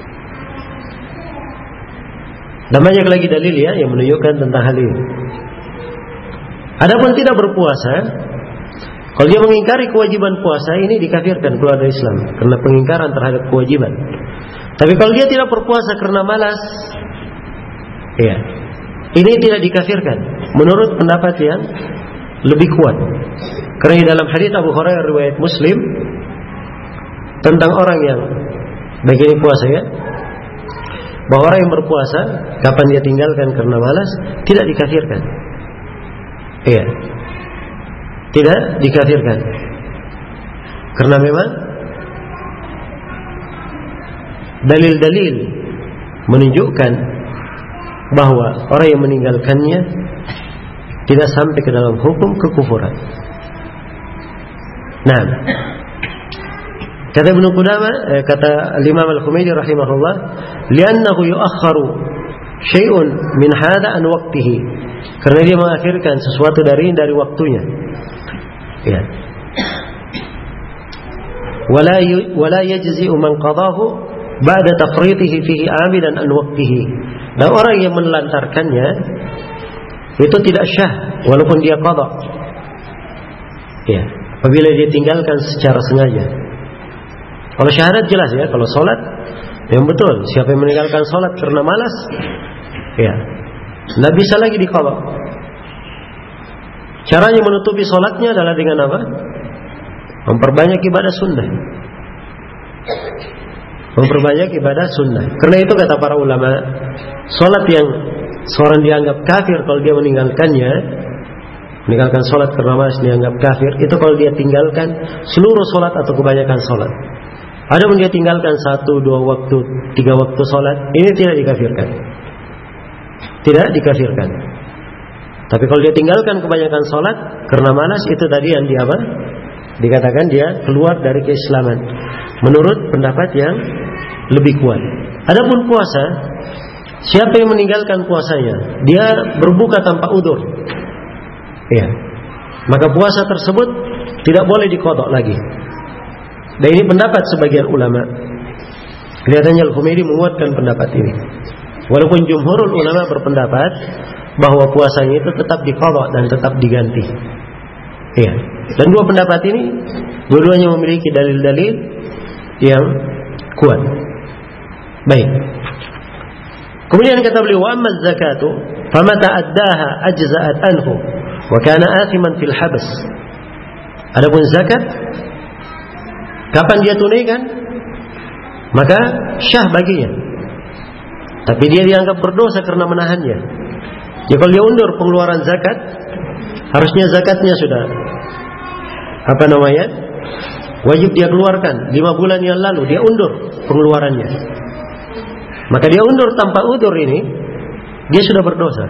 Dan banyak lagi dalil ya yang menunjukkan tentang hal ini. Adapun tidak berpuasa, kalau dia mengingkari kewajiban puasa, ini dikafirkan keluar dari Islam karena pengingkaran terhadap kewajiban. Tapi kalau dia tidak berpuasa karena malas, ya, ini tidak dikafirkan menurut pendapat yang lebih kuat. Karena di dalam hadits Abu Hurairah riwayat Muslim tentang orang yang baik ini puasa ya, bahwa orang yang berpuasa kapan dia tinggalkan karena malas tidak dikafirkan. Iya. Tidak dikafirkan. Karena memang dalil-dalil menunjukkan bahwa orang yang meninggalkannya tidak sampai ke dalam hukum kekufuran. Nah, kata Ibnu Qudamah, eh, kata Imam Al-Humaydi rahimahullah, li'annahu yu'akhkharu syai'un min hadha an waqtihi, karena dia mengakhirkan sesuatu dari dari waktunya. Ya. Wala wala yajzi'u man qadahu ba'da tafritihi fihi 'amidan an waqtihi. Dan orang yang menelantarkannya itu tidak syah walaupun dia qada. Ya, apabila dia tinggalkan secara sengaja. Kalau syahadat jelas ya, kalau salat yang betul, siapa yang meninggalkan salat karena malas, ya, tidak bisa lagi diqada. Caranya menutupi salatnya adalah dengan apa? Memperbanyak ibadah sunnah. Memperbanyak ibadah sunnah. Karena itu kata para ulama, salat yang seorang dianggap kafir kalau dia meninggalkannya, meninggalkan salat karena malas dianggap kafir, itu kalau dia tinggalkan seluruh salat atau kebanyakan salat. Ada pun dia tinggalkan satu, dua waktu, tiga waktu salat, ini tidak dikafirkan. Tidak dikafirkan. Tapi kalau dia tinggalkan kebanyakan salat karena malas, itu tadi yang dia apa? Dikatakan dia keluar dari keislaman. Menurut pendapat yang lebih kuat. Adapun puasa, siapa yang meninggalkan puasanya, dia berbuka tanpa udzur. Ya. Maka puasa tersebut tidak boleh diqadha lagi. Dan ini pendapat sebagian ulama. Kelihatannya Al-Humaydi menguatkan pendapat ini. Walaupun jumhurul ulama berpendapat bahwa puasanya itu tetap diqadha dan tetap diganti. Iya. Dan dua pendapat ini dua-duanya memiliki dalil-dalil yang kuat. Baik. Kemudian kata beliau, "Wa amma zakatu famata addaha ajza'at anhu wa kana athiman fil habs." Adapun zakat, kapan dia tunaikan, maka syah baginya. Tapi dia dianggap berdosa karena menahannya. Ya, kalau dia undur pengeluaran zakat, harusnya zakatnya sudah apa namanya? Wajib dia keluarkan lima bulan yang lalu, dia undur pengeluarannya. Maka dia undur tanpa udzur ini, dia sudah berdosa.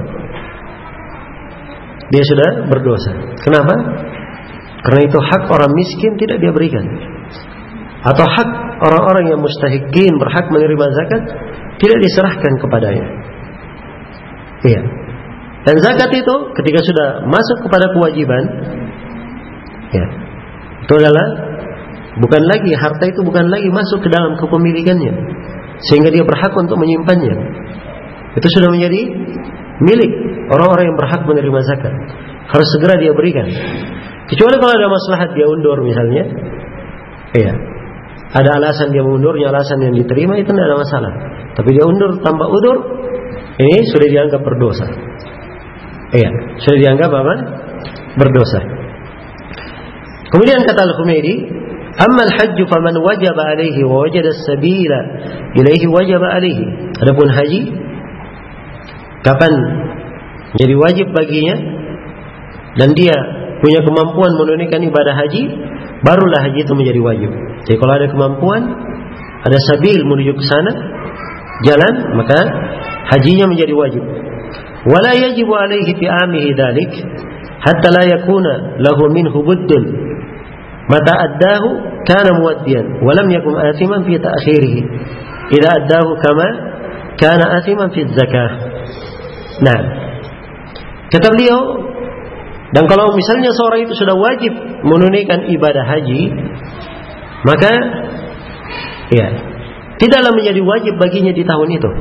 Dia sudah berdosa. Kenapa? Karena itu hak orang miskin tidak dia berikan. Atau hak orang-orang yang mustahiqin berhak menerima zakat tidak diserahkan kepadanya. Iya. Dan zakat itu ketika sudah masuk kepada kewajiban, ya, itu adalah bukan lagi, harta itu bukan lagi masuk ke dalam kepemilikannya sehingga dia berhak untuk menyimpannya. Itu sudah menjadi milik orang-orang yang berhak menerima zakat. Harus segera dia berikan. Kecuali kalau ada maslahat dia undur misalnya, iya, ada alasan dia mengundurnya, alasan yang diterima, itu tidak ada masalah. Tapi dia undur tanpa udzur, ini sudah dianggap berdosa. Iya, sudah dianggap apa? Berdosa. Kemudian kata Al-Humaydi, amma al-hajj faman wajaba alaihi wa wajada as-sabila ilaihi wajaba alaihi. Adapun haji, kapan menjadi wajib baginya dan dia punya kemampuan menunaikan ibadah haji, barulah haji itu menjadi wajib. Jadi kalau ada kemampuan, ada sabil menuju ke sana, jalan, maka hajinya menjadi wajib. Wala yajibu alaihi fi amihi dzalik hatta la yakuna lahu minhu buddun. Mata addahu kana muwaddiyan wa lam yakun athiman fi ta'khirih. Idza addahu kama kana athiman fi zakah. Nah, kata beliau, dan kalau misalnya seorang itu sudah wajib menunaikan ibadah haji, maka ya, tidaklah menjadi wajib baginya di tahun itu.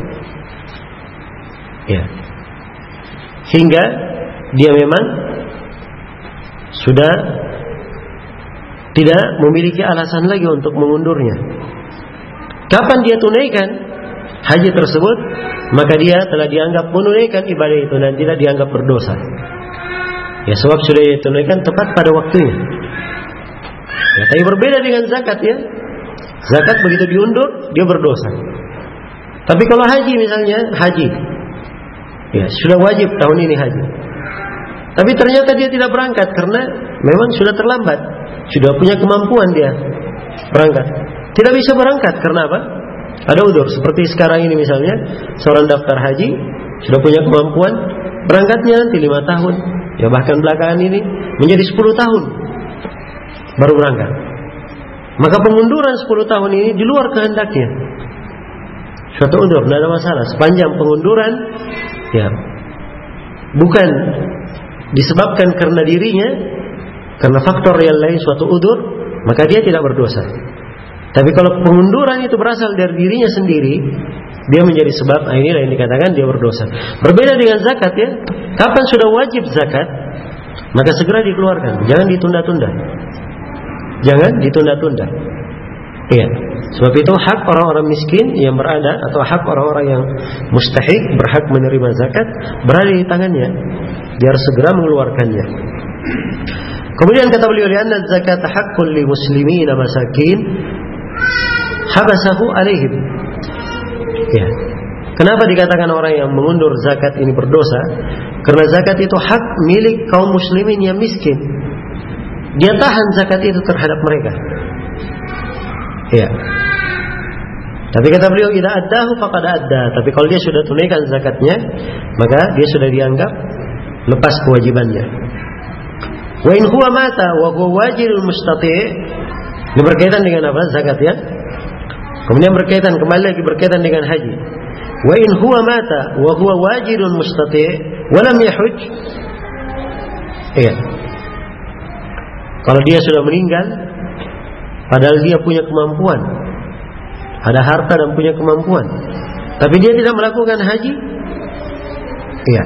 Ya. Hingga dia memang sudah tidak memiliki alasan lagi untuk mengundurnya. Kapan dia tunaikan haji tersebut, maka dia telah dianggap menunaikan ibadah itu dan tidak dianggap berdosa. Ya, sebab sudah ditunaikan tepat pada waktunya. Ya, tapi berbeda dengan zakat ya. Zakat begitu diundur, dia berdosa. Tapi kalau haji misalnya, haji, ya sudah wajib tahun ini haji. Tapi ternyata dia tidak berangkat karena memang sudah terlambat. Sudah punya kemampuan dia berangkat, tidak bisa berangkat karena apa? Ada udzur. Seperti sekarang ini misalnya, seorang daftar haji sudah punya kemampuan, berangkatnya nanti lima tahun, ya bahkan belakangan ini menjadi sepuluh tahun baru berangkat. Maka pengunduran sepuluh tahun ini di luar kehendaknya. Suatu udzur, tidak ada masalah. Sepanjang pengunduran ya bukan disebabkan karena dirinya, karena faktor yang lain, suatu udzur, maka dia tidak berdosa. Tapi kalau pengunduran itu berasal dari dirinya sendiri, dia menjadi sebab, nah inilah yang dikatakan dia berdosa. Berbeda dengan zakat ya. Kapan sudah wajib zakat, maka segera dikeluarkan, jangan ditunda-tunda. Jangan ditunda-tunda. Iya. Sebab itu hak orang-orang miskin yang berada, atau hak orang-orang yang mustahik berhak menerima zakat, berada di tangannya. Dia harus segera mengeluarkannya. Kemudian kata beliau, lianna zakat haqqun li muslimin masakin habasahu alaihim. Ya. Kenapa dikatakan orang yang mengundur zakat ini berdosa? Karena zakat itu hak milik kaum muslimin yang miskin. Dia tahan zakat itu terhadap mereka. Ya. Tapi kata beliau, idza addahu faqad adda. Tapi kalau dia sudah tunaikan zakatnya, maka dia sudah dianggap lepas kewajibannya. Wa in huwa mata wa huwa wajibul mustati'. Ini berkaitan dengan apa? Zakat ya. Kemudian berkaitan, kembali lagi berkaitan dengan haji. Wa in huwa mata wa huwa wajibul mustati' wa lam yahuj. Iya. Kalau dia sudah meninggal padahal dia punya kemampuan, ada harta dan punya kemampuan, tapi dia tidak melakukan haji, iya,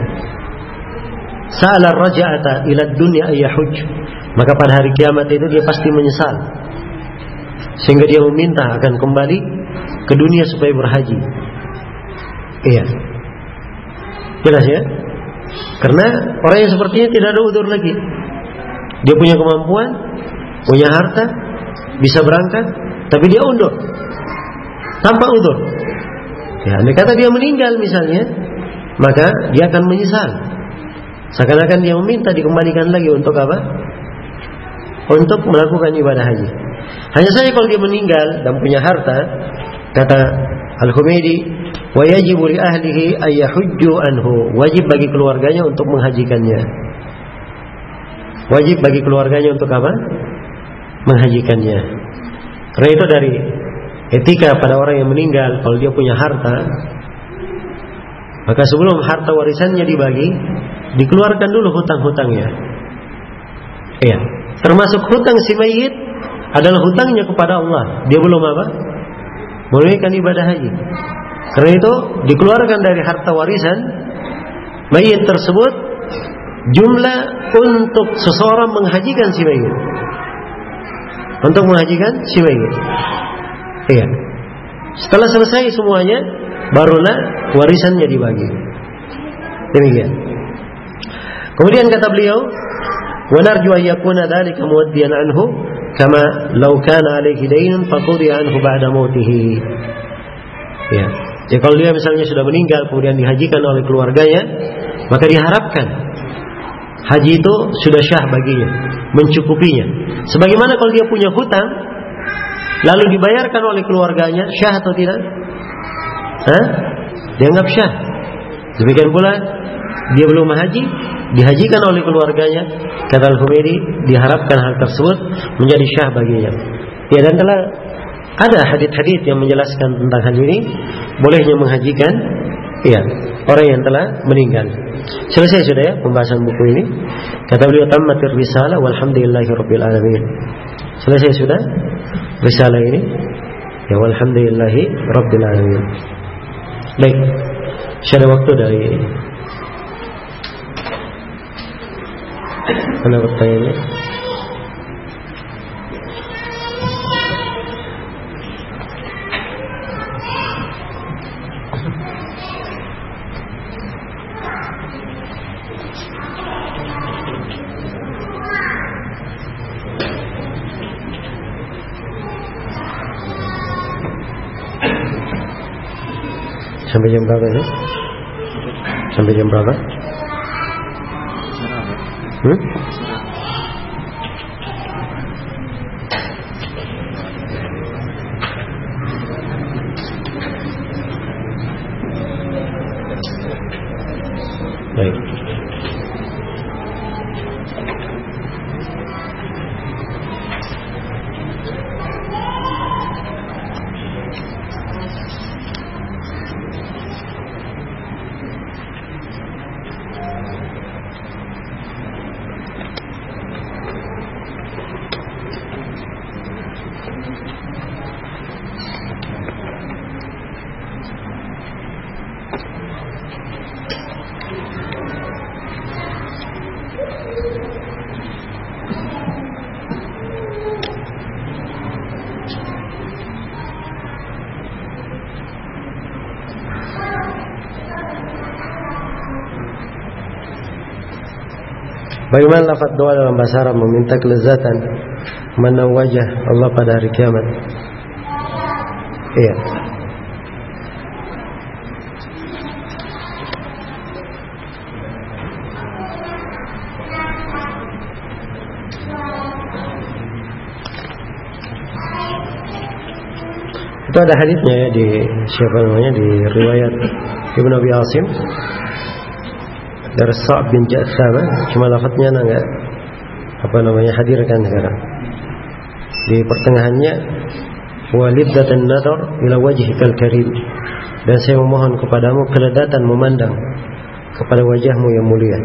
sa'ala raja'ata ila dunya ayyahuj, maka pada hari kiamat itu dia pasti menyesal, sehingga dia meminta akan kembali ke dunia supaya berhaji. Iya, jelas ya. Karena orang yang sepertinya tidak ada udzur lagi. Dia punya kemampuan, punya harta, bisa berangkat, tapi dia undur tanpa udzur. Ya, andai kata dia meninggal misalnya, maka dia akan menyesal. Seakan-akan dia meminta dikembalikan lagi untuk apa? Untuk melakukan ibadah haji. Hanya saja kalau dia meninggal dan punya harta, kata Al-Humaydi, wa yajibu li ahlihi ay yahujju anhu, wajib bagi keluarganya untuk menghajikannya. Wajib bagi keluarganya untuk apa? Menghajikannya. Karena itu dari etika pada orang yang meninggal, kalau dia punya harta, maka sebelum harta warisannya dibagi, dikeluarkan dulu hutang-hutangnya. Iya. Termasuk hutang si mayit adalah hutangnya kepada Allah. Dia belum apa? Menunaikan ibadah haji. Karena itu dikeluarkan dari harta warisan mayit tersebut jumlah untuk seseorang menghajikan si mayit. Untuk menghajikan si mayit. Iya. Setelah selesai semuanya, barulah warisannya dibagi. Demikian. Kemudian kata beliau, Wa narju an yakuna dhalika muwaddiyan anhu kama law kana alayhi daynun faqudi anhu ba'da mautihi. Ya. Jadi kalau dia misalnya sudah meninggal kemudian dihajikan oleh keluarganya, maka diharapkan haji itu sudah syah baginya, mencukupinya. Sebagaimana kalau dia punya hutang lalu dibayarkan oleh keluarganya, syah atau tidak? Hah? Dianggap syah. Demikian pula dia belum haji, dihajikan oleh keluarganya, kata Al-Humaidi, diharapkan hal tersebut menjadi syah baginya. Ya, dan telah ada hadits-hadits yang menjelaskan tentang hal ini, bolehnya menghajikan ya orang yang telah meninggal. Selesai sudah ya pembahasan buku ini. Kata beliau, tammatir risalah walhamdulillahirabbil alamin. Selesai sudah risalah ini. Ya, walhamdulillahirabbil alamin. Baik. Ada waktu dari mana pertanyaannya? Sampai jam berapa ini? Sampai jam berapa? Hmm? Baik. Bagaimana lafaz doa dalam bahasa Arab meminta kelezatan memandang wajah Allah pada hari kiamat? Iya. Itu ada hadisnya ya di siapa namanya di riwayat Ibnu Abi Asim dari Sa'd bin Jathama, cuma lafadznya enggak apa namanya hadirkan sekarang. Di pertengahannya walidatan nadar ila wajhikal karim, dan saya memohon kepadamu keledatan memandang kepada wajahmu yang mulia.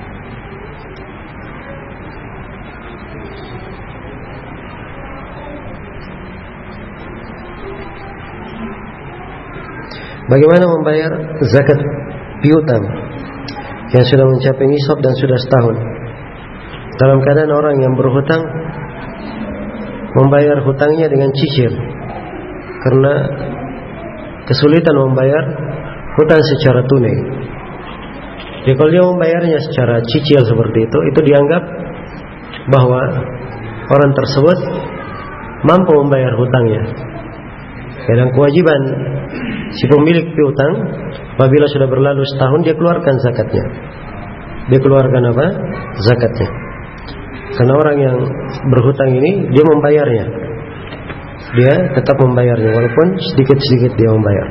Bagaimana membayar zakat piutang yang sudah mencapai nisab dan sudah setahun, dalam keadaan orang yang berhutang membayar hutangnya dengan cicil karena kesulitan membayar hutang secara tunai. Jadi kalau dia membayarnya secara cicil seperti itu, itu dianggap bahwa orang tersebut mampu membayar hutangnya. Dan kewajiban si pemilik piutang apabila sudah berlalu setahun, dia keluarkan zakatnya. Dia keluarkan apa? Zakatnya. Karena orang yang berhutang ini dia membayarnya, dia tetap membayarnya walaupun sedikit-sedikit dia membayar.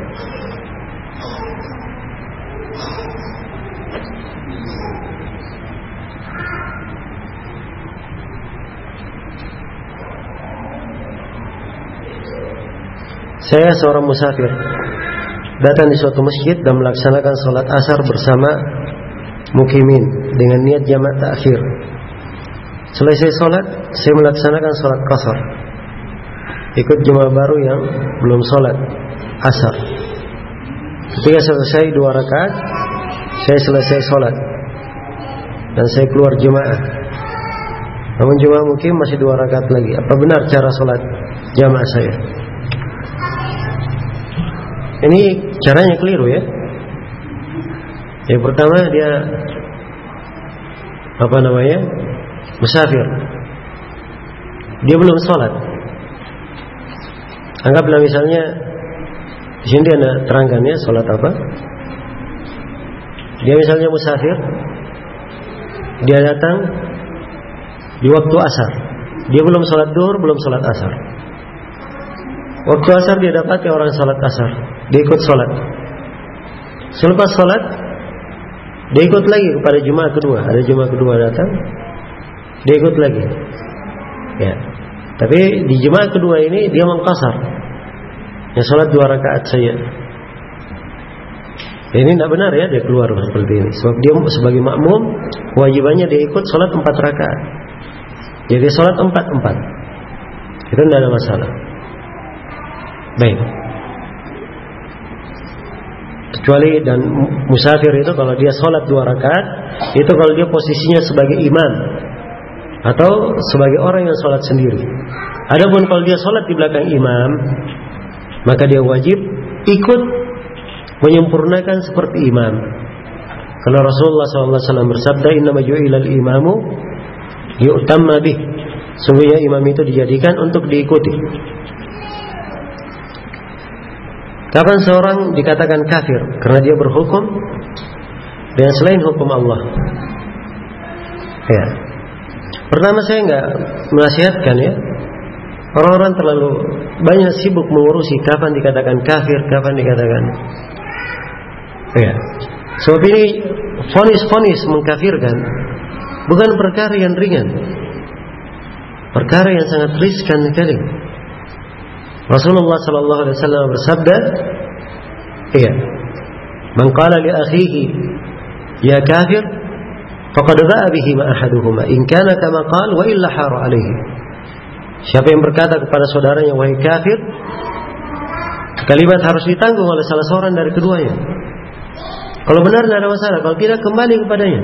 Saya seorang musafir datang di suatu masjid dan melaksanakan salat asar bersama mukimin dengan niat jamak ta'khir. Selesai salat, saya melaksanakan salat qasar, ikut jemaah baru yang belum salat asar. Ketika selesai dua rakaat, saya selesai salat dan saya keluar jemaah. Namun jemaah mukim masih dua rakaat lagi. Apa benar cara salat jamaah saya? Ini caranya keliru ya. Yang pertama dia apa namanya musafir, dia belum sholat. Anggaplah misalnya di sini dia terangkan ya sholat apa. Dia misalnya musafir, dia datang di waktu asar, dia belum sholat duhur, belum sholat asar. Waktu asar dia dapati orang sholat asar, dia ikut sholat. Selepas sholat, dia ikut lagi kepada jemaah kedua. Ada jemaah kedua datang, dia ikut lagi. Ya, tapi di jemaah kedua ini dia mengqasar, ya sholat dua rakaat saja. Ini tidak benar ya dia keluar seperti ini. Sebab dia sebagai makmum kewajibannya dia ikut sholat empat rakaat. Jadi sholat empat empat. Itu tidak ada masalah. Baik. Kecuali dan musafir itu kalau dia sholat dua rakaat, itu kalau dia posisinya sebagai imam atau sebagai orang yang sholat sendiri. Adapun kalau dia sholat di belakang imam, maka dia wajib ikut menyempurnakan seperti imam. Karena Rasulullah shallallahu alaihi wasallam bersabda, "Innama ju'ilal imamu yu'tamma bih." Sungguhnya imam itu dijadikan untuk diikuti. Kapan seorang dikatakan kafir? Karena dia berhukum dengan selain hukum Allah. Ya. Pertama saya enggak menasihatkan ya. Orang-orang terlalu banyak sibuk mengurusi kapan dikatakan kafir, kapan dikatakan. Ya. Sebab ini vonis-vonis mengkafirkan bukan perkara yang ringan, perkara yang sangat riskan sekali. Rasulullah sallallahu alaihi wasallam bersabda, iya, "Man qala li akhihi ya kafir, faqad ba'a bihi ma ahaduhuma, in kana kama qala wa illa hara alaihi." Siapa yang berkata kepada saudaranya wahai kafir, kalimat harus ditanggung oleh salah seorang dari keduanya. Kalau benar tidak ada masalah, kalau tidak kembali kepadanya.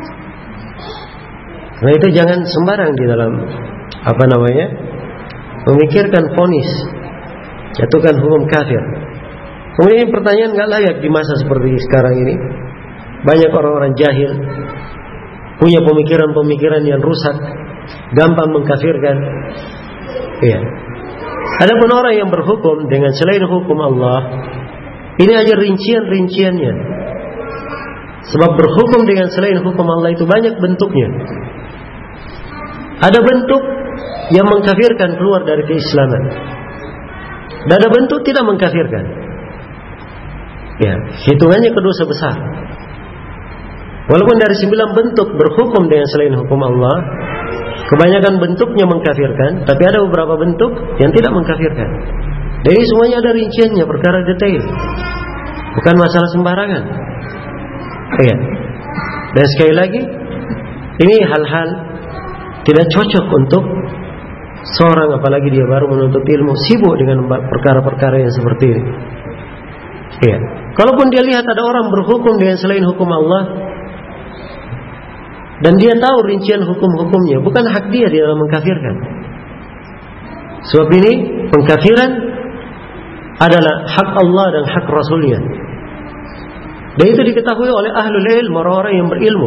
Karena itu jangan sembarang di dalam apa namanya memikirkan vonis, jatuhkan hukum kafir. Kemudian pertanyaan nggak layak di masa seperti sekarang ini. Banyak orang-orang jahil, punya pemikiran-pemikiran yang rusak, gampang mengkafirkan. Iya. Adapun orang yang berhukum dengan selain hukum Allah, ini aja rincian-rinciannya. Sebab berhukum dengan selain hukum Allah itu banyak bentuknya. Ada bentuk yang mengkafirkan keluar dari keislaman, dan ada bentuk tidak mengkafirkan. Ya, hitungannya kedosa besar. Walaupun dari sembilan bentuk berhukum dengan selain hukum Allah, kebanyakan bentuknya mengkafirkan, tapi ada beberapa bentuk yang tidak mengkafirkan. Jadi semuanya ada rinciannya, perkara detail, bukan masalah sembarangan. Ya. Dan sekali lagi, ini hal-hal tidak cocok untuk seorang, apalagi dia baru menuntut ilmu, sibuk dengan perkara-perkara yang seperti ini. Ya. Kalaupun dia lihat ada orang berhukum dengan selain hukum Allah, dan dia tahu rincian hukum-hukumnya, bukan hak dia di dalam mengkafirkan. Sebab ini pengkafiran adalah hak Allah dan hak Rasulnya. Dan itu diketahui oleh ahlul ilm, orang-orang yang berilmu.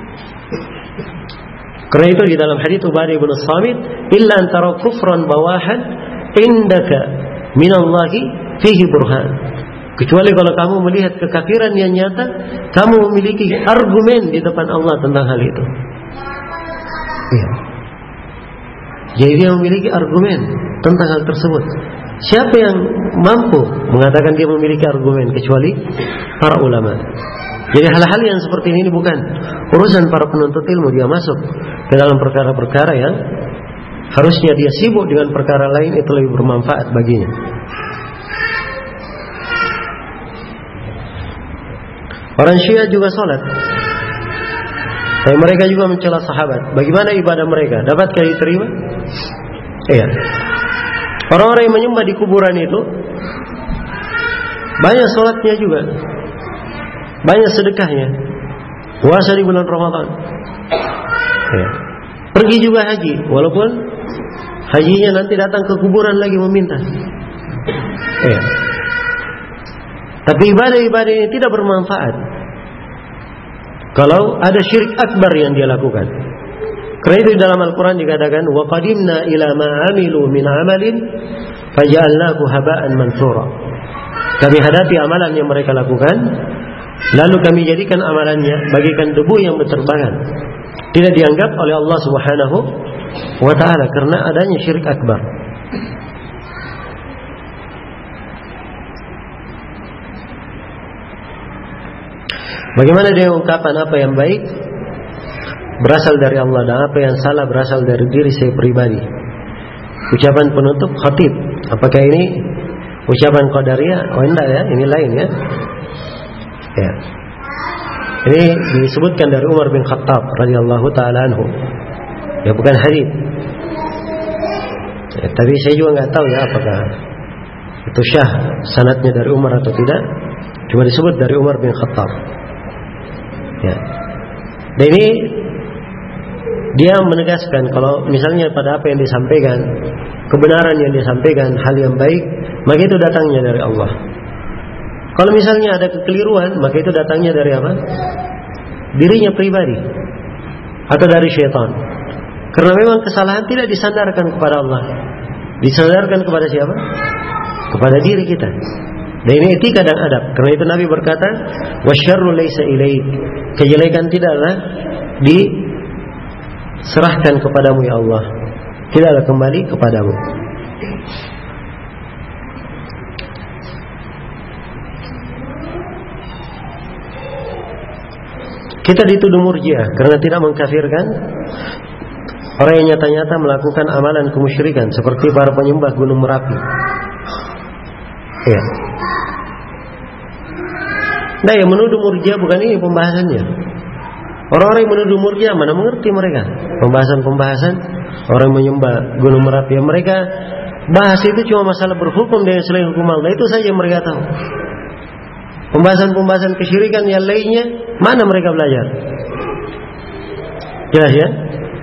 Karena itu di dalam hadits Ubadah bin Samit, illa antara kufran bawahan indaka minallahi fihi burhan. Kecuali kalau kamu melihat kekafiran yang nyata, kamu memiliki argumen di depan Allah tentang hal itu. Ya. Jadi dia memiliki argumen tentang hal tersebut. Siapa yang mampu mengatakan dia memiliki argumen kecuali para ulama. Jadi hal-hal yang seperti ini bukan urusan para penuntut ilmu. Dia masuk ke dalam perkara-perkara yang harusnya dia sibuk dengan perkara lain, itu lebih bermanfaat baginya. Orang Syiah juga sholat, tapi mereka juga mencela sahabat. Bagaimana ibadah mereka? Dapatkah diterima? Iya. Orang-orang yang menyembah di kuburan itu banyak sholatnya juga, banyak sedekahnya, puasa di bulan Ramadan, ya. Pergi juga haji, walaupun hajinya nanti datang ke kuburan lagi meminta, ya. Tapi ibadah-ibadah ini tidak bermanfaat kalau ada syirik akbar yang dia lakukan. Karena itu dalam Al-Quran dikatakan, wa qadimna ila ma amilu min amalin faja'alnahu haba'an mansura. Kami hadapi amalan yang mereka lakukan, lalu kami jadikan amalannya bagikan debu yang berterbangan, tidak dianggap oleh Allah Subhanahu wa ta'ala karena adanya syirik akbar. Bagaimana dengan ungkapan apa yang baik berasal dari Allah dan apa yang salah berasal dari diri saya pribadi? Ucapan penutup khatib, apakah ini ucapan qadariyah? Oh enggak ya, ini lain ya. Ya. Ini disebutkan dari Umar bin Khattab radhiyallahu taala anhu. Ya, bukan hadis. Ya, tapi saya juga nggak tahu ya apakah itu syah sanadnya dari Umar atau tidak. Cuma disebut dari Umar bin Khattab. Ya. Dan ini dia menegaskan kalau misalnya pada apa yang disampaikan, kebenaran yang disampaikan, hal yang baik, maka itu datangnya dari Allah. Kalau misalnya ada kekeliruan, maka itu datangnya dari apa? Dirinya pribadi atau dari syaitan. Karena memang kesalahan tidak disandarkan kepada Allah, disandarkan kepada siapa? Kepada diri kita. Dan ini etika dan adab. Karena itu Nabi berkata, wasyarru laisa ilaik. Kejelekan tidaklah diserahkan kepadamu ya Allah, tidaklah kembali kepadamu. Kita dituduh murjiah karena tidak mengkafirkan orang yang nyata-nyata melakukan amalan kemusyrikan seperti para penyembah gunung Merapi. Ya. Nah, yang menuduh murjiah bukan ini pembahasannya. Orang-orang yang menuduh murjiah mana mengerti mereka pembahasan-pembahasan orang menyembah gunung Merapi. Yang mereka bahas itu cuma masalah berhukum dengan selain hukum Allah. Itu saja yang mereka tahu. Pembahasan-pembahasan kesyirikan yang lainnya mana mereka belajar? Jelas ya?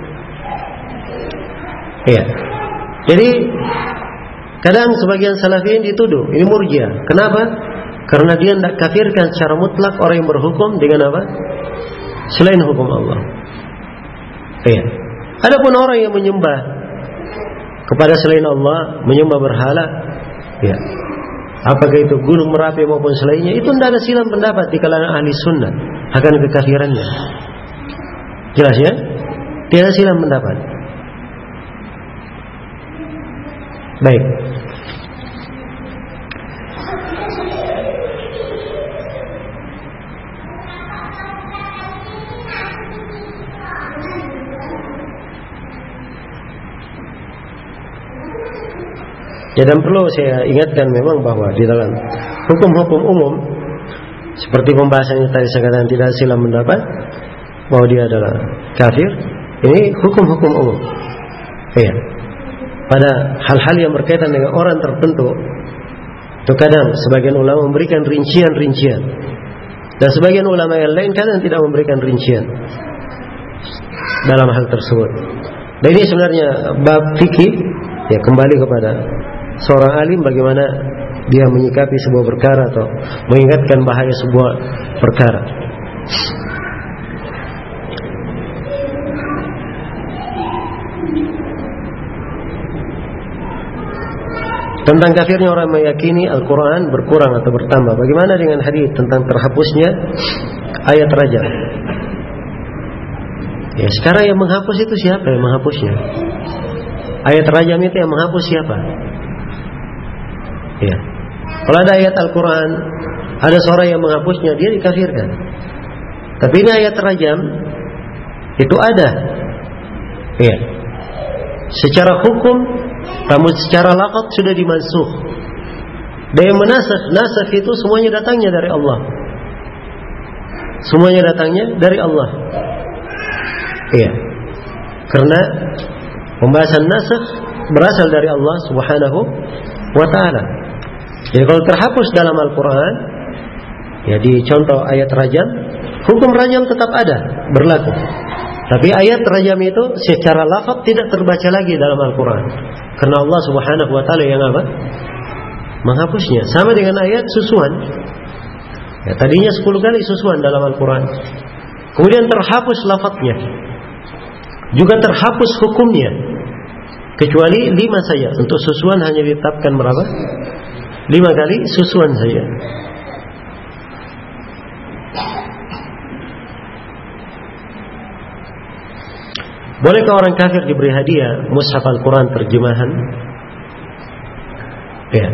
Iya. Jadi kadang sebagian salafiyin dituduh ini murjiah. Kenapa? Karena dia tidak kafirkan secara mutlak orang yang berhukum dengan apa? Selain hukum Allah. Iya. Adapun orang yang menyembah kepada selain Allah, menyembah berhala, ya. Apakah itu gunung Merapi maupun selainnya, itu tidak ada silang pendapat di kalangan ahli sunnah akan kekafirannya. Jelas ya? Tidak silang pendapat. Baik. Ya, dan perlu saya ingatkan memang bahwa di dalam hukum-hukum umum seperti pembahasannya tadi saya katakan tidak silang pendapat bahwa dia adalah kafir. Ini hukum-hukum umum. Ya. Pada hal-hal yang berkaitan dengan orang tertentu, itu kadang sebagian ulama memberikan rincian-rincian, dan sebagian ulama yang lain kadang tidak memberikan rincian dalam hal tersebut. Dan ini sebenarnya bab fikih, ya, kembali kepada seorang alim bagaimana dia menyikapi sebuah perkara atau mengingatkan bahaya sebuah perkara. Tentang kafirnya orang meyakini Al-Quran berkurang atau bertambah, bagaimana dengan hadis tentang terhapusnya ayat rajam? Ya, sekarang yang menghapus itu siapa yang menghapusnya? Ayat rajam itu yang menghapus siapa? Ya. Kalau ada ayat Al-Quran, ada seorang yang menghapusnya, dia dikafirkan. Tapi ini ayat rajam itu ada. Ya. Secara hukum, namun secara laqab sudah dimansuh. Dan yang menasakh, nasakh itu semuanya datangnya dari Allah. Semuanya datangnya dari Allah. Iya. Karena pembahasan nasakh berasal dari Allah Subhanahu wa ta'ala. Jadi kalau terhapus dalam Al-Quran, ya di contoh ayat rajam, hukum rajam tetap ada, berlaku. Tapi ayat rajam itu secara lafaz tidak terbaca lagi dalam Al-Quran, karena Allah Subhanahu wa ta'ala yang apa? Menghapusnya. Sama dengan ayat susuan, ya, tadinya sepuluh kali susuan dalam Al-Quran, kemudian terhapus lafaznya. juga terhapus hukumnya, kecuali lima saja. Untuk susuan hanya ditetapkan berapa? Lima kali susuan saja. Bolehkah orang kafir diberi hadiah mushaf Al-Quran terjemahan? Ya.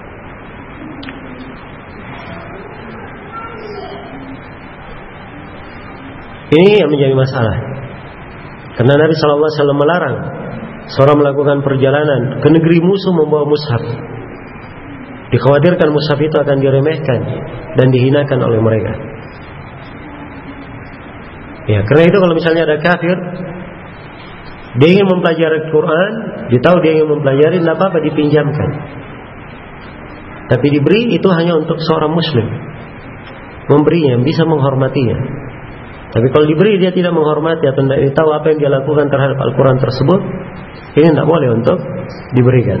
Ini yang menjadi masalah. Karena Nabi shallallahu alaihi wasallam melarang seorang melakukan perjalanan ke negeri musuh membawa mushaf. Dikhawatirkan mushaf itu akan diremehkan dan dihinakan oleh mereka. Ya, karena itu kalau misalnya ada kafir, dia ingin mempelajari Al-Quran, dia tahu dia ingin mempelajari, tidak apa-apa dipinjamkan. Tapi diberi itu hanya untuk seorang muslim, memberinya, bisa menghormatinya. Tapi kalau diberi dia tidak menghormati atau tidak tahu apa yang dia lakukan terhadap Al-Quran tersebut, ini tidak boleh untuk diberikan.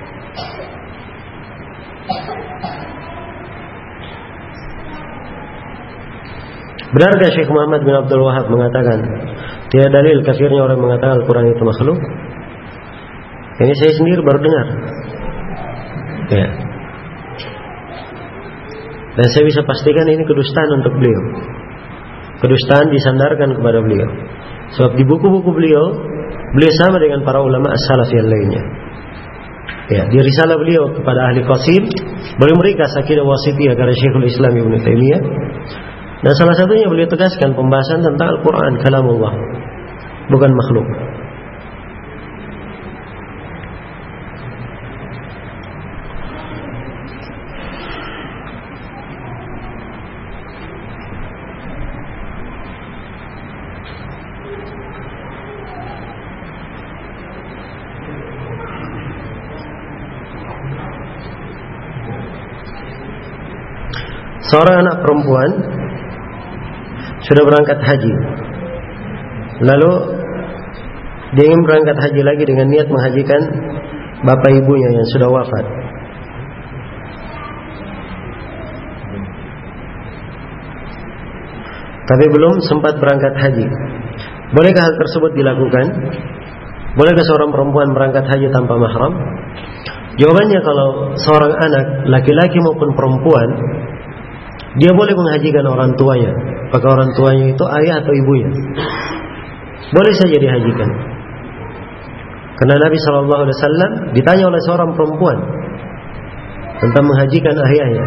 Benarkah Syekh Muhammad bin Abdul Wahab mengatakan tidak dalil kafirnya orang mengatakan Al-Quran itu makhluk? Ini saya sendiri baru dengar. Ya. Dan saya bisa pastikan ini kedustaan untuk beliau. Kedustaan disandarkan kepada beliau. Sebab di buku-buku beliau, beliau sama dengan para ulama as-salaf yang lainnya. Ya, di risalah beliau kepada ahli qasim, beliau meringkas akidah wasithiyah karena Syekhul Islam Ibnu Taimiyah. Dan salah satunya beliau tegaskan pembahasan tentang Al-Quran kalamullah, bukan makhluk. Seorang anak perempuan sudah berangkat haji, lalu dia ingin berangkat haji lagi dengan niat menghajikan bapak ibunya yang sudah wafat. Tapi belum sempat berangkat haji. Bolehkah hal tersebut dilakukan? Bolehkah seorang perempuan berangkat haji tanpa mahram? Jawabannya, kalau seorang anak laki-laki maupun perempuan, dia boleh menghajikan orang tuanya. Apakah orang tuanya itu ayah atau ibunya? Boleh saja dihajikan. Karena Nabi shallallahu alaihi wasallam ditanya oleh seorang perempuan tentang menghajikan ayahnya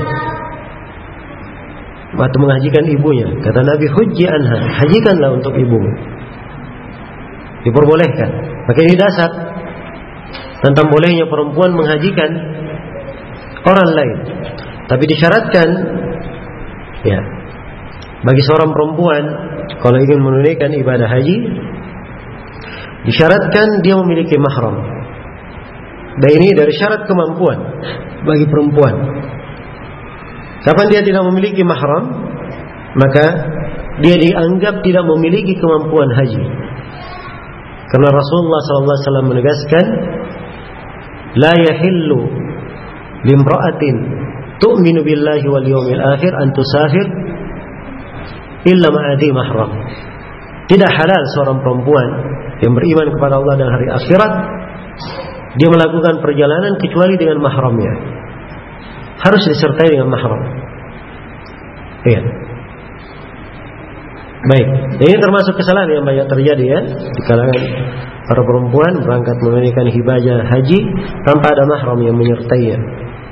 atau menghajikan ibunya. Kata Nabi, hujji anha, hajikanlah untuk ibumu. Diperbolehkan. Maka ini dasar tentang bolehnya perempuan menghajikan orang lain. Tapi disyaratkan, ya, bagi seorang perempuan kalau ingin menunaikan ibadah haji, disyaratkan dia memiliki mahram. Dan ini dari syarat kemampuan bagi perempuan. Kapan dia tidak memiliki mahram, maka dia dianggap tidak memiliki kemampuan haji. Karena Rasulullah sallallahu alaihi wasallam menegaskan, la yahillu limra'atin tu'minu billahi wal yawmil akhir an tusafir illa ma'adi mahram. Tidak halal seorang perempuan yang beriman kepada Allah dan hari akhirat dia melakukan perjalanan kecuali dengan mahramnya. Harus disertai dengan mahram. Iya. Baik, ini termasuk kesalahan yang banyak terjadi ya di kalangan para perempuan berangkat menunaikan ibadah haji tanpa ada mahram yang menyertainya.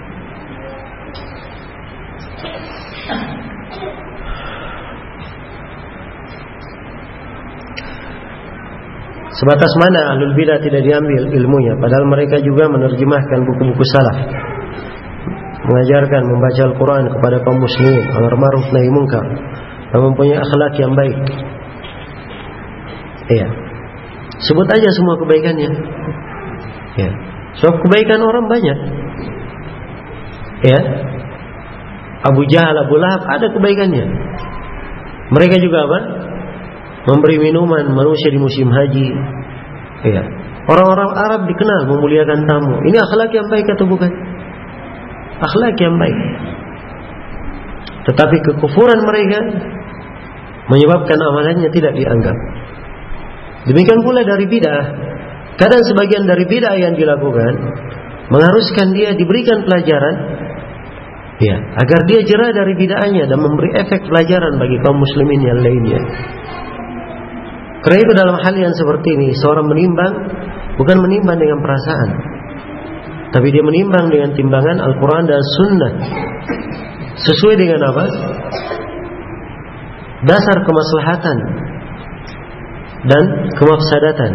Sebatas mana ahlul bidah tidak diambil ilmunya, padahal mereka juga menerjemahkan buku-buku salaf, mengajarkan membaca Al-Quran kepada kaum muslimin, amar ma'ruf nahi munkar, dan mempunyai akhlak yang baik. Iya. Sebut aja semua kebaikannya. Ya. Sebab kebaikan orang banyak. Ya. Abu Jahal, Abu Lahab ada kebaikannya. Mereka juga apa? Memberi minuman manusia di musim haji. Ya. Orang-orang Arab dikenal memuliakan tamu. Ini akhlak yang baik atau bukan? Akhlak yang baik. Tetapi kekufuran mereka menyebabkan amalannya tidak dianggap. Demikian pula dari bid'ah. Kadang sebagian dari bid'ah yang dilakukan mengharuskan dia diberikan pelajaran, ya, agar dia jera dari bid'ahnya dan memberi efek pelajaran bagi kaum muslimin yang lainnya. Karena itu dalam hal yang seperti ini, seorang menimbang bukan menimbang dengan perasaan, tapi dia menimbang dengan timbangan Al-Quran dan Sunnah. Sesuai dengan apa? Dasar kemaslahatan dan kemafsadatan.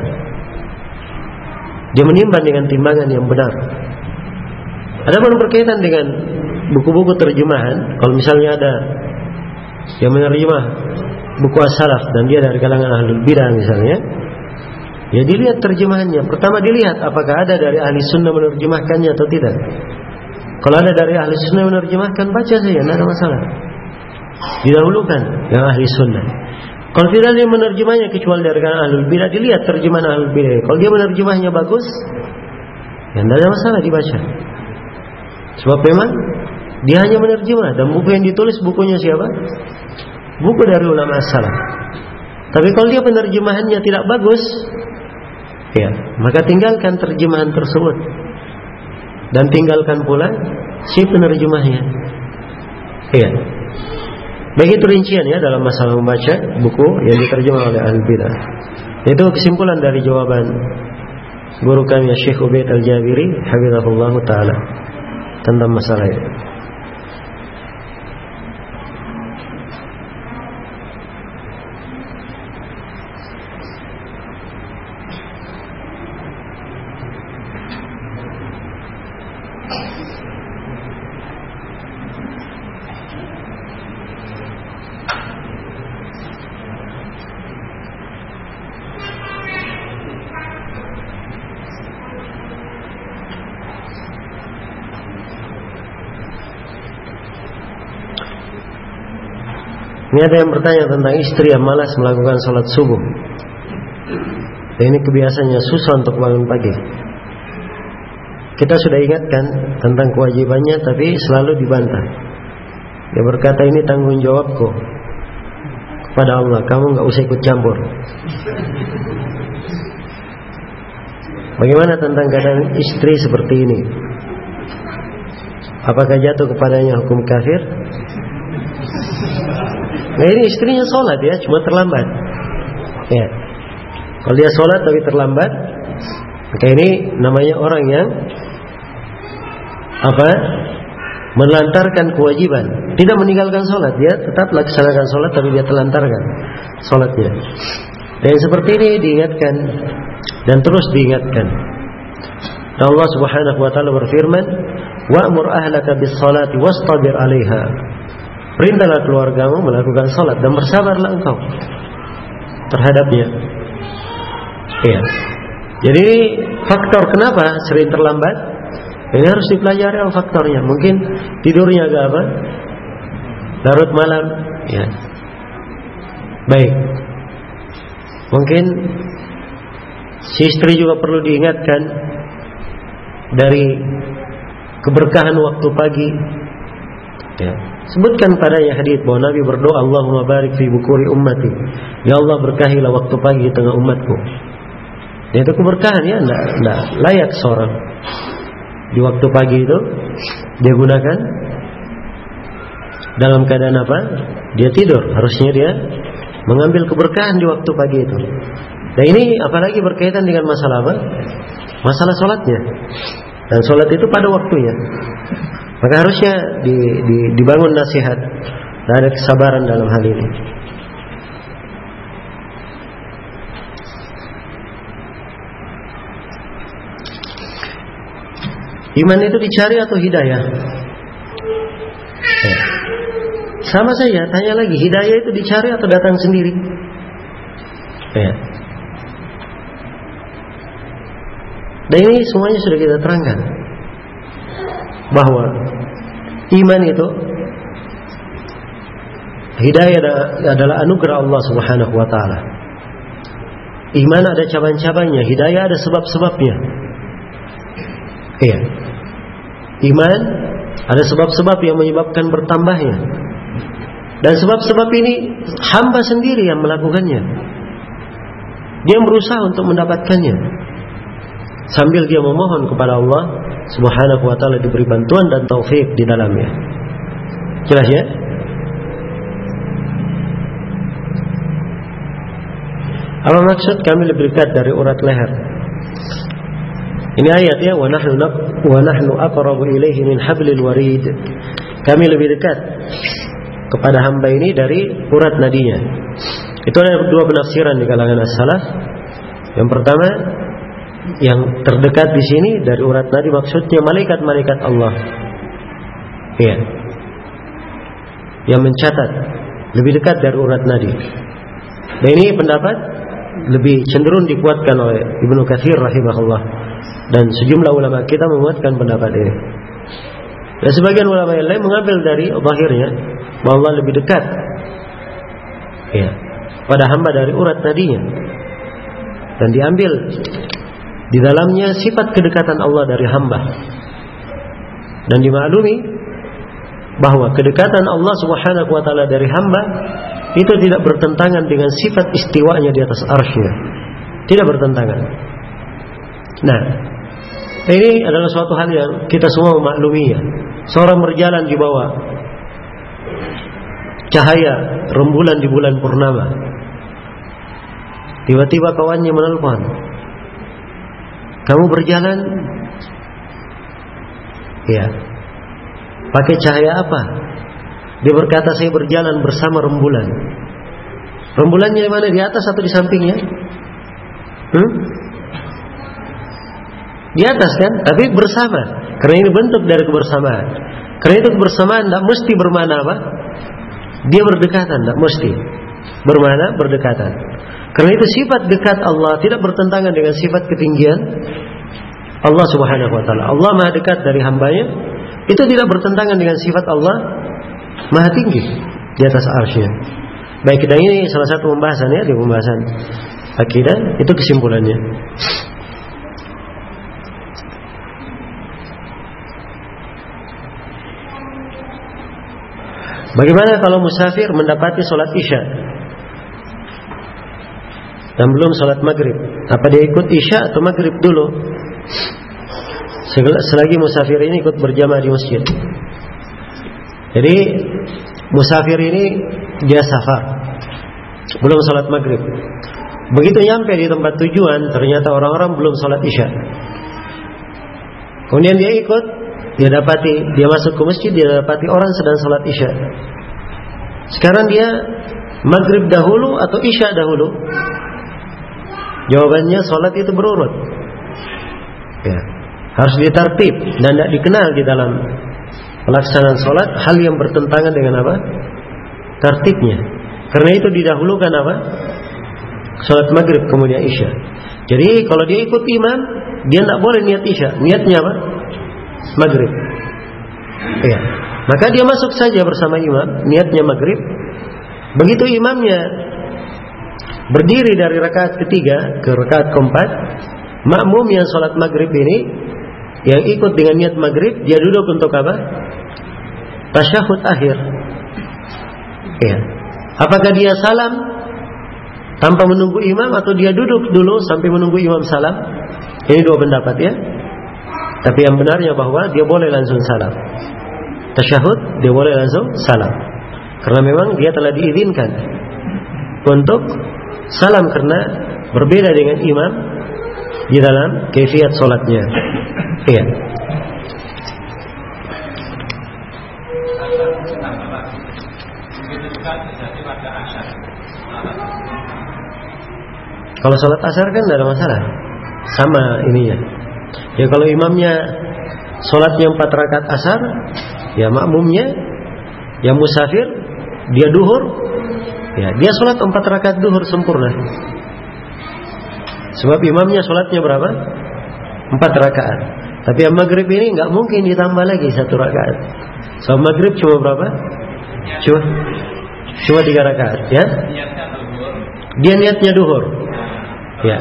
Dia menimbang dengan timbangan yang benar. Adapun berkaitan dengan buku-buku terjemahan, kalau misalnya ada yang menerjemah buku as-salaf dan dia dari kalangan ahlul bidah misalnya, ya dilihat terjemahannya. Pertama dilihat apakah ada dari ahli sunnah menerjemahkannya atau tidak. Kalau ada dari ahli sunnah menerjemahkan, baca saja, tidak ada masalah. Didahulukan yang ahli sunnah. Kalau tidak ada yang menerjemahnya kecuali dari kalangan ahlul bidah, dilihat terjemahan ahlul bidah. Kalau dia menerjemahnya bagus, ya tidak ada masalah dibaca. Sebab memang dia hanya menerjemah, dan buku yang ditulis bukunya siapa? Buku dari ulama as-salaf. Tapi kalau dia penerjemahannya tidak bagus, ya, maka tinggalkan terjemahan tersebut dan tinggalkan pula si penerjemahnya. Iya. Begitu rincian ya dalam masalah membaca buku yang diterjemah oleh ahlul bidah. Itu kesimpulan dari jawaban guru kami Syekh Ubaid Al-Jabiri hafizahullah taala tentang masalah ini. Ini ada yang bertanya tentang istri yang malas melakukan sholat subuh. Dan ini kebiasaannya susah untuk bangun pagi. Kita sudah ingatkan tentang kewajibannya, tapi selalu dibantah. Dia berkata, ini tanggung jawabku kepada Allah, kamu nggak usah ikut campur. Bagaimana tentang keadaan istri seperti ini? Apakah jatuh kepadanya hukum kafir? Nah ini istrinya sholat ya, cuma terlambat. Ya, kalau dia sholat tapi terlambat, maka ini namanya orang yang apa? Melantarkan kewajiban, tidak meninggalkan sholat. Dia tetap laksanakan sholat, tapi dia telantarkan sholatnya. Dan seperti ini diingatkan dan terus diingatkan. Allah Subhanahu Wa Taala berfirman, "Wa'mur ahlaka bis-sholati wastabir 'alaiha." Perintahlah keluargamu melakukan salat dan bersabarlah engkau terhadapnya. Iya. Jadi faktor kenapa sering terlambat ini harus dipelajari faktornya. Mungkin tidurnya agak apa? Larut malam, ya. Baik. Mungkin si istri juga perlu diingatkan dari keberkahan waktu pagi. Ya. Sebutkan padanya hadits bahwa Nabi berdoa, Allahumma barik fi bukuri ummati. Ya Allah, berkahilah waktu pagi di tengah umatku. Dan itu keberkahan ya, enggak, enggak layak seorang di waktu pagi itu dia gunakan dalam keadaan apa? Dia tidur. Harusnya dia mengambil keberkahan di waktu pagi itu. Dan ini apalagi berkaitan dengan masalah apa? Masalah sholatnya. Dan sholat itu pada waktunya. Maka harusnya di, di, dibangun nasihat dan ada kesabaran dalam hal ini. Iman itu dicari atau hidayah? Ya. Sama saja, tanya lagi, hidayah itu dicari atau datang sendiri? Ya. Dan ini semuanya sudah kita terangkan, bahwa iman itu hidayah adalah anugerah Allah Subhanahu Wa Taala. Iman ada cabang-cabangnya, hidayah ada sebab-sebabnya. Iya. Iman ada sebab-sebab yang menyebabkan bertambahnya, dan sebab-sebab ini hamba sendiri yang melakukannya. Dia berusaha untuk mendapatkannya sambil dia memohon kepada Allah Subhanahu wa taala diberi bantuan dan taufik di dalamnya. Jelas ya? Apa maksud kami lebih dekat dari urat leher? Ini ayat ya, wa nahnu wa nahnu aqrabu ilaihi min hablil warid. Kami lebih dekat kepada hamba ini dari urat nadinya. Itu ada dua penafsiran di kalangan as-salaf. Yang pertama, yang terdekat di sini dari urat nadi maksudnya malaikat-malaikat Allah. Iya. Yang mencatat lebih dekat dari urat nadi. Dan ini pendapat lebih cenderung dikuatkan oleh Ibnu Katsir rahimahullah, dan sejumlah ulama kita menguatkan pendapat ini. Dan sebagian ulama yang lain mengambil dari zahirnya bahwa Allah lebih dekat ya pada hamba dari urat nadinya, dan diambil di dalamnya sifat kedekatan Allah dari hamba. Dan dimaklumi bahwa kedekatan Allah Subhanahu wa taala dari hamba itu tidak bertentangan dengan sifat istiwanya di atas arsy-Nya. Tidak bertentangan. Nah, ini adalah suatu hal yang kita semua memakluminya. Seorang berjalan di bawah cahaya rembulan di bulan purnama. Tiba-tiba kawannya menelpon. Kamu berjalan? Ya. Pakai cahaya apa? Dia berkata, saya berjalan bersama rembulan. Rembulannya di mana? Di atas atau di sampingnya? Hmm? Di atas kan? Tapi bersama. Karena ini bentuk dari kebersamaan. Karena itu kebersamaan tidak mesti bermakna apa? Dia berdekatan, tidak mesti bermakna berdekatan. Karena itu sifat dekat Allah tidak bertentangan dengan sifat ketinggian Allah Subhanahu wa taala. Allah Maha dekat dari hambanya. Itu tidak bertentangan dengan sifat Allah Maha tinggi di atas arsy-Nya. Baik, dan ini salah satu pembahasan ya, di pembahasan akidah, itu kesimpulannya. Bagaimana kalau musafir mendapati sholat isya dan belum sholat maghrib? Apa dia ikut isya atau maghrib dulu? Selagi musafir ini ikut berjamaah di masjid. Jadi musafir ini dia safar, belum sholat maghrib. Begitu nyampe di tempat tujuan, ternyata orang-orang belum sholat isya. Kemudian dia ikut, dia dapati, dia masuk ke masjid, dia dapati orang sedang sholat isya. Sekarang dia maghrib dahulu atau isya dahulu? Jawabannya sholat itu berurut. Ya, harus ditartib dan tidak dikenal di dalam pelaksanaan sholat hal yang bertentangan dengan apa? Tartibnya. Karena itu didahulukan apa? Sholat maghrib kemudian isya. Jadi kalau dia ikut imam, dia tidak boleh niat isya. Niatnya apa? Maghrib. Ya. Maka dia masuk saja bersama imam, niatnya maghrib. Begitu imamnya berdiri dari rakaat ketiga ke rakaat keempat, makmum yang sholat maghrib ini, yang ikut dengan niat maghrib, dia duduk untuk apa? Tasyahud akhir. Ya. Apakah dia salam tanpa menunggu imam, atau dia duduk dulu sampai menunggu imam salam? Ini dua pendapat ya. Tapi yang benarnya bahwa dia boleh langsung salam. Tasyahud dia boleh langsung salam. Karena memang dia telah diizinkan untuk salam, karena berbeda dengan imam di dalam kaifiyat solatnya. Iya. Kalau sholat asar kan tidak ada masalah, sama ininya. Ya kalau imamnya sholatnya empat rakaat asar, ya makmumnya yang musafir dia duhur, ya dia sholat empat rakaat duhur sempurna. Sebab imamnya sholatnya berapa? Empat rakaat. Tapi yang maghrib ini nggak mungkin ditambah lagi satu rakaat. So maghrib cuma berapa? Cuma cuma tiga rakaat, ya? Dia niatnya duhur, ya.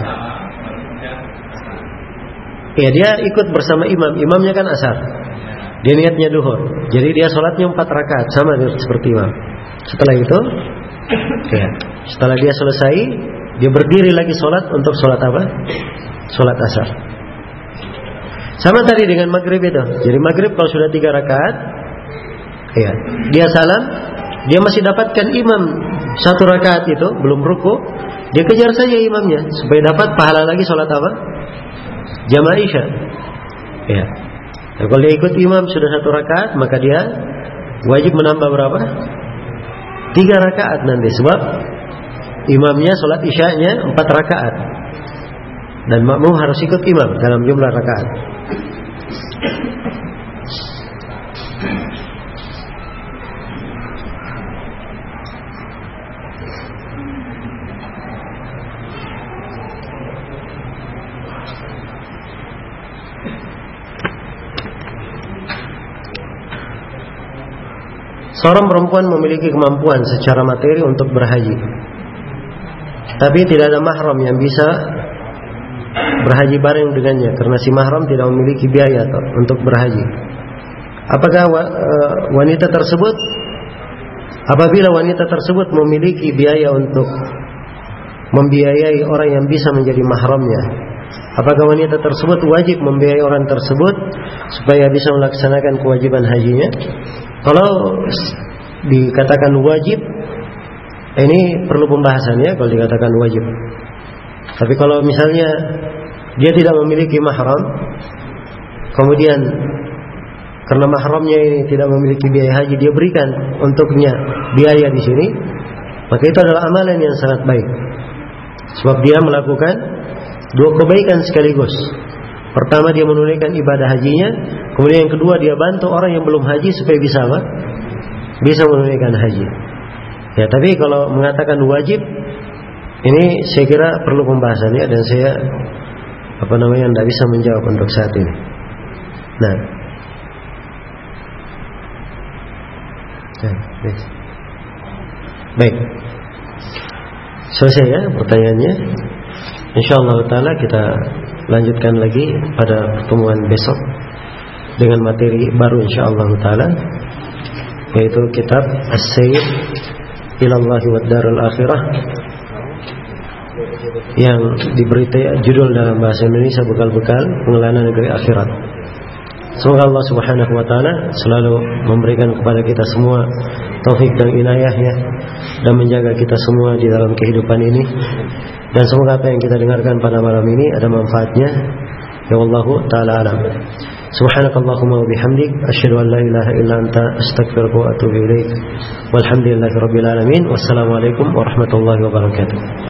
Ya dia ikut bersama imam. Imamnya kan asar. Dia niatnya duhur. Jadi dia sholatnya empat rakaat sama seperti imam. Setelah itu, ya, setelah dia selesai, dia berdiri lagi sholat untuk sholat apa? Sholat asar. Sama tadi dengan maghrib itu. Jadi maghrib kalau sudah tiga rakaat, ya, dia salam, dia masih dapatkan imam satu rakaat itu belum ruku, dia kejar saja imamnya supaya dapat pahala lagi sholat apa? Jamaah isya. Ya. Dan kalau dia ikut imam sudah satu rakaat, maka dia wajib menambah berapa? Tiga rakaat nanti, sebab imamnya sholat isyanya empat rakaat dan makmum harus ikut imam dalam jumlah rakaat. Seorang perempuan memiliki kemampuan secara materi untuk berhaji, tapi tidak ada mahram yang bisa berhaji bareng dengannya karena si mahram tidak memiliki biaya untuk berhaji. Apakah wanita tersebut, apabila wanita tersebut memiliki biaya untuk membiayai orang yang bisa menjadi mahramnya, apakah wanita tersebut wajib membiayai orang tersebut supaya bisa melaksanakan kewajiban hajinya? Kalau dikatakan wajib, ini perlu pembahasan ya kalau dikatakan wajib. Tapi kalau misalnya dia tidak memiliki mahram, kemudian karena mahramnya ini tidak memiliki biaya haji, dia berikan untuknya biaya di sini, maka itu adalah amalan yang sangat baik. Sebab dia melakukan dua kebaikan sekaligus. Pertama, dia menunaikan ibadah hajinya, kemudian yang kedua, dia bantu orang yang belum haji supaya bisa apa? Bisa menunaikan haji. Ya, tapi kalau mengatakan wajib, ini saya kira perlu pembahasannya dan saya apa namanya tidak bisa menjawab untuk saat ini. Nah, baik, baik. Selesai ya pertanyaannya. Insyaallah taala kita lanjutkan lagi pada pertemuan besok dengan materi baru insyaallah taala, yaitu kitab As-Sayr Ilallahi wad Darul Akhirah yang diberi judul dalam bahasa Indonesia Bekal-bekal Pengelana Negeri Akhirat. Semoga Allah Subhanahu wa taala selalu memberikan kepada kita semua taufik dan inayahnya dan menjaga kita semua di dalam kehidupan ini. Dan semoga apa yang kita dengarkan pada malam ini ada manfaatnya. Ya Wallahu ta'ala alam. Subhanakallahumma wa bihamdik asyhadu an la ilaha illa anta astaghfiruka wa atubu ilaik. Walhamdulillahirabbil alamin. Wassalamualaikum warahmatullahi wabarakatuh.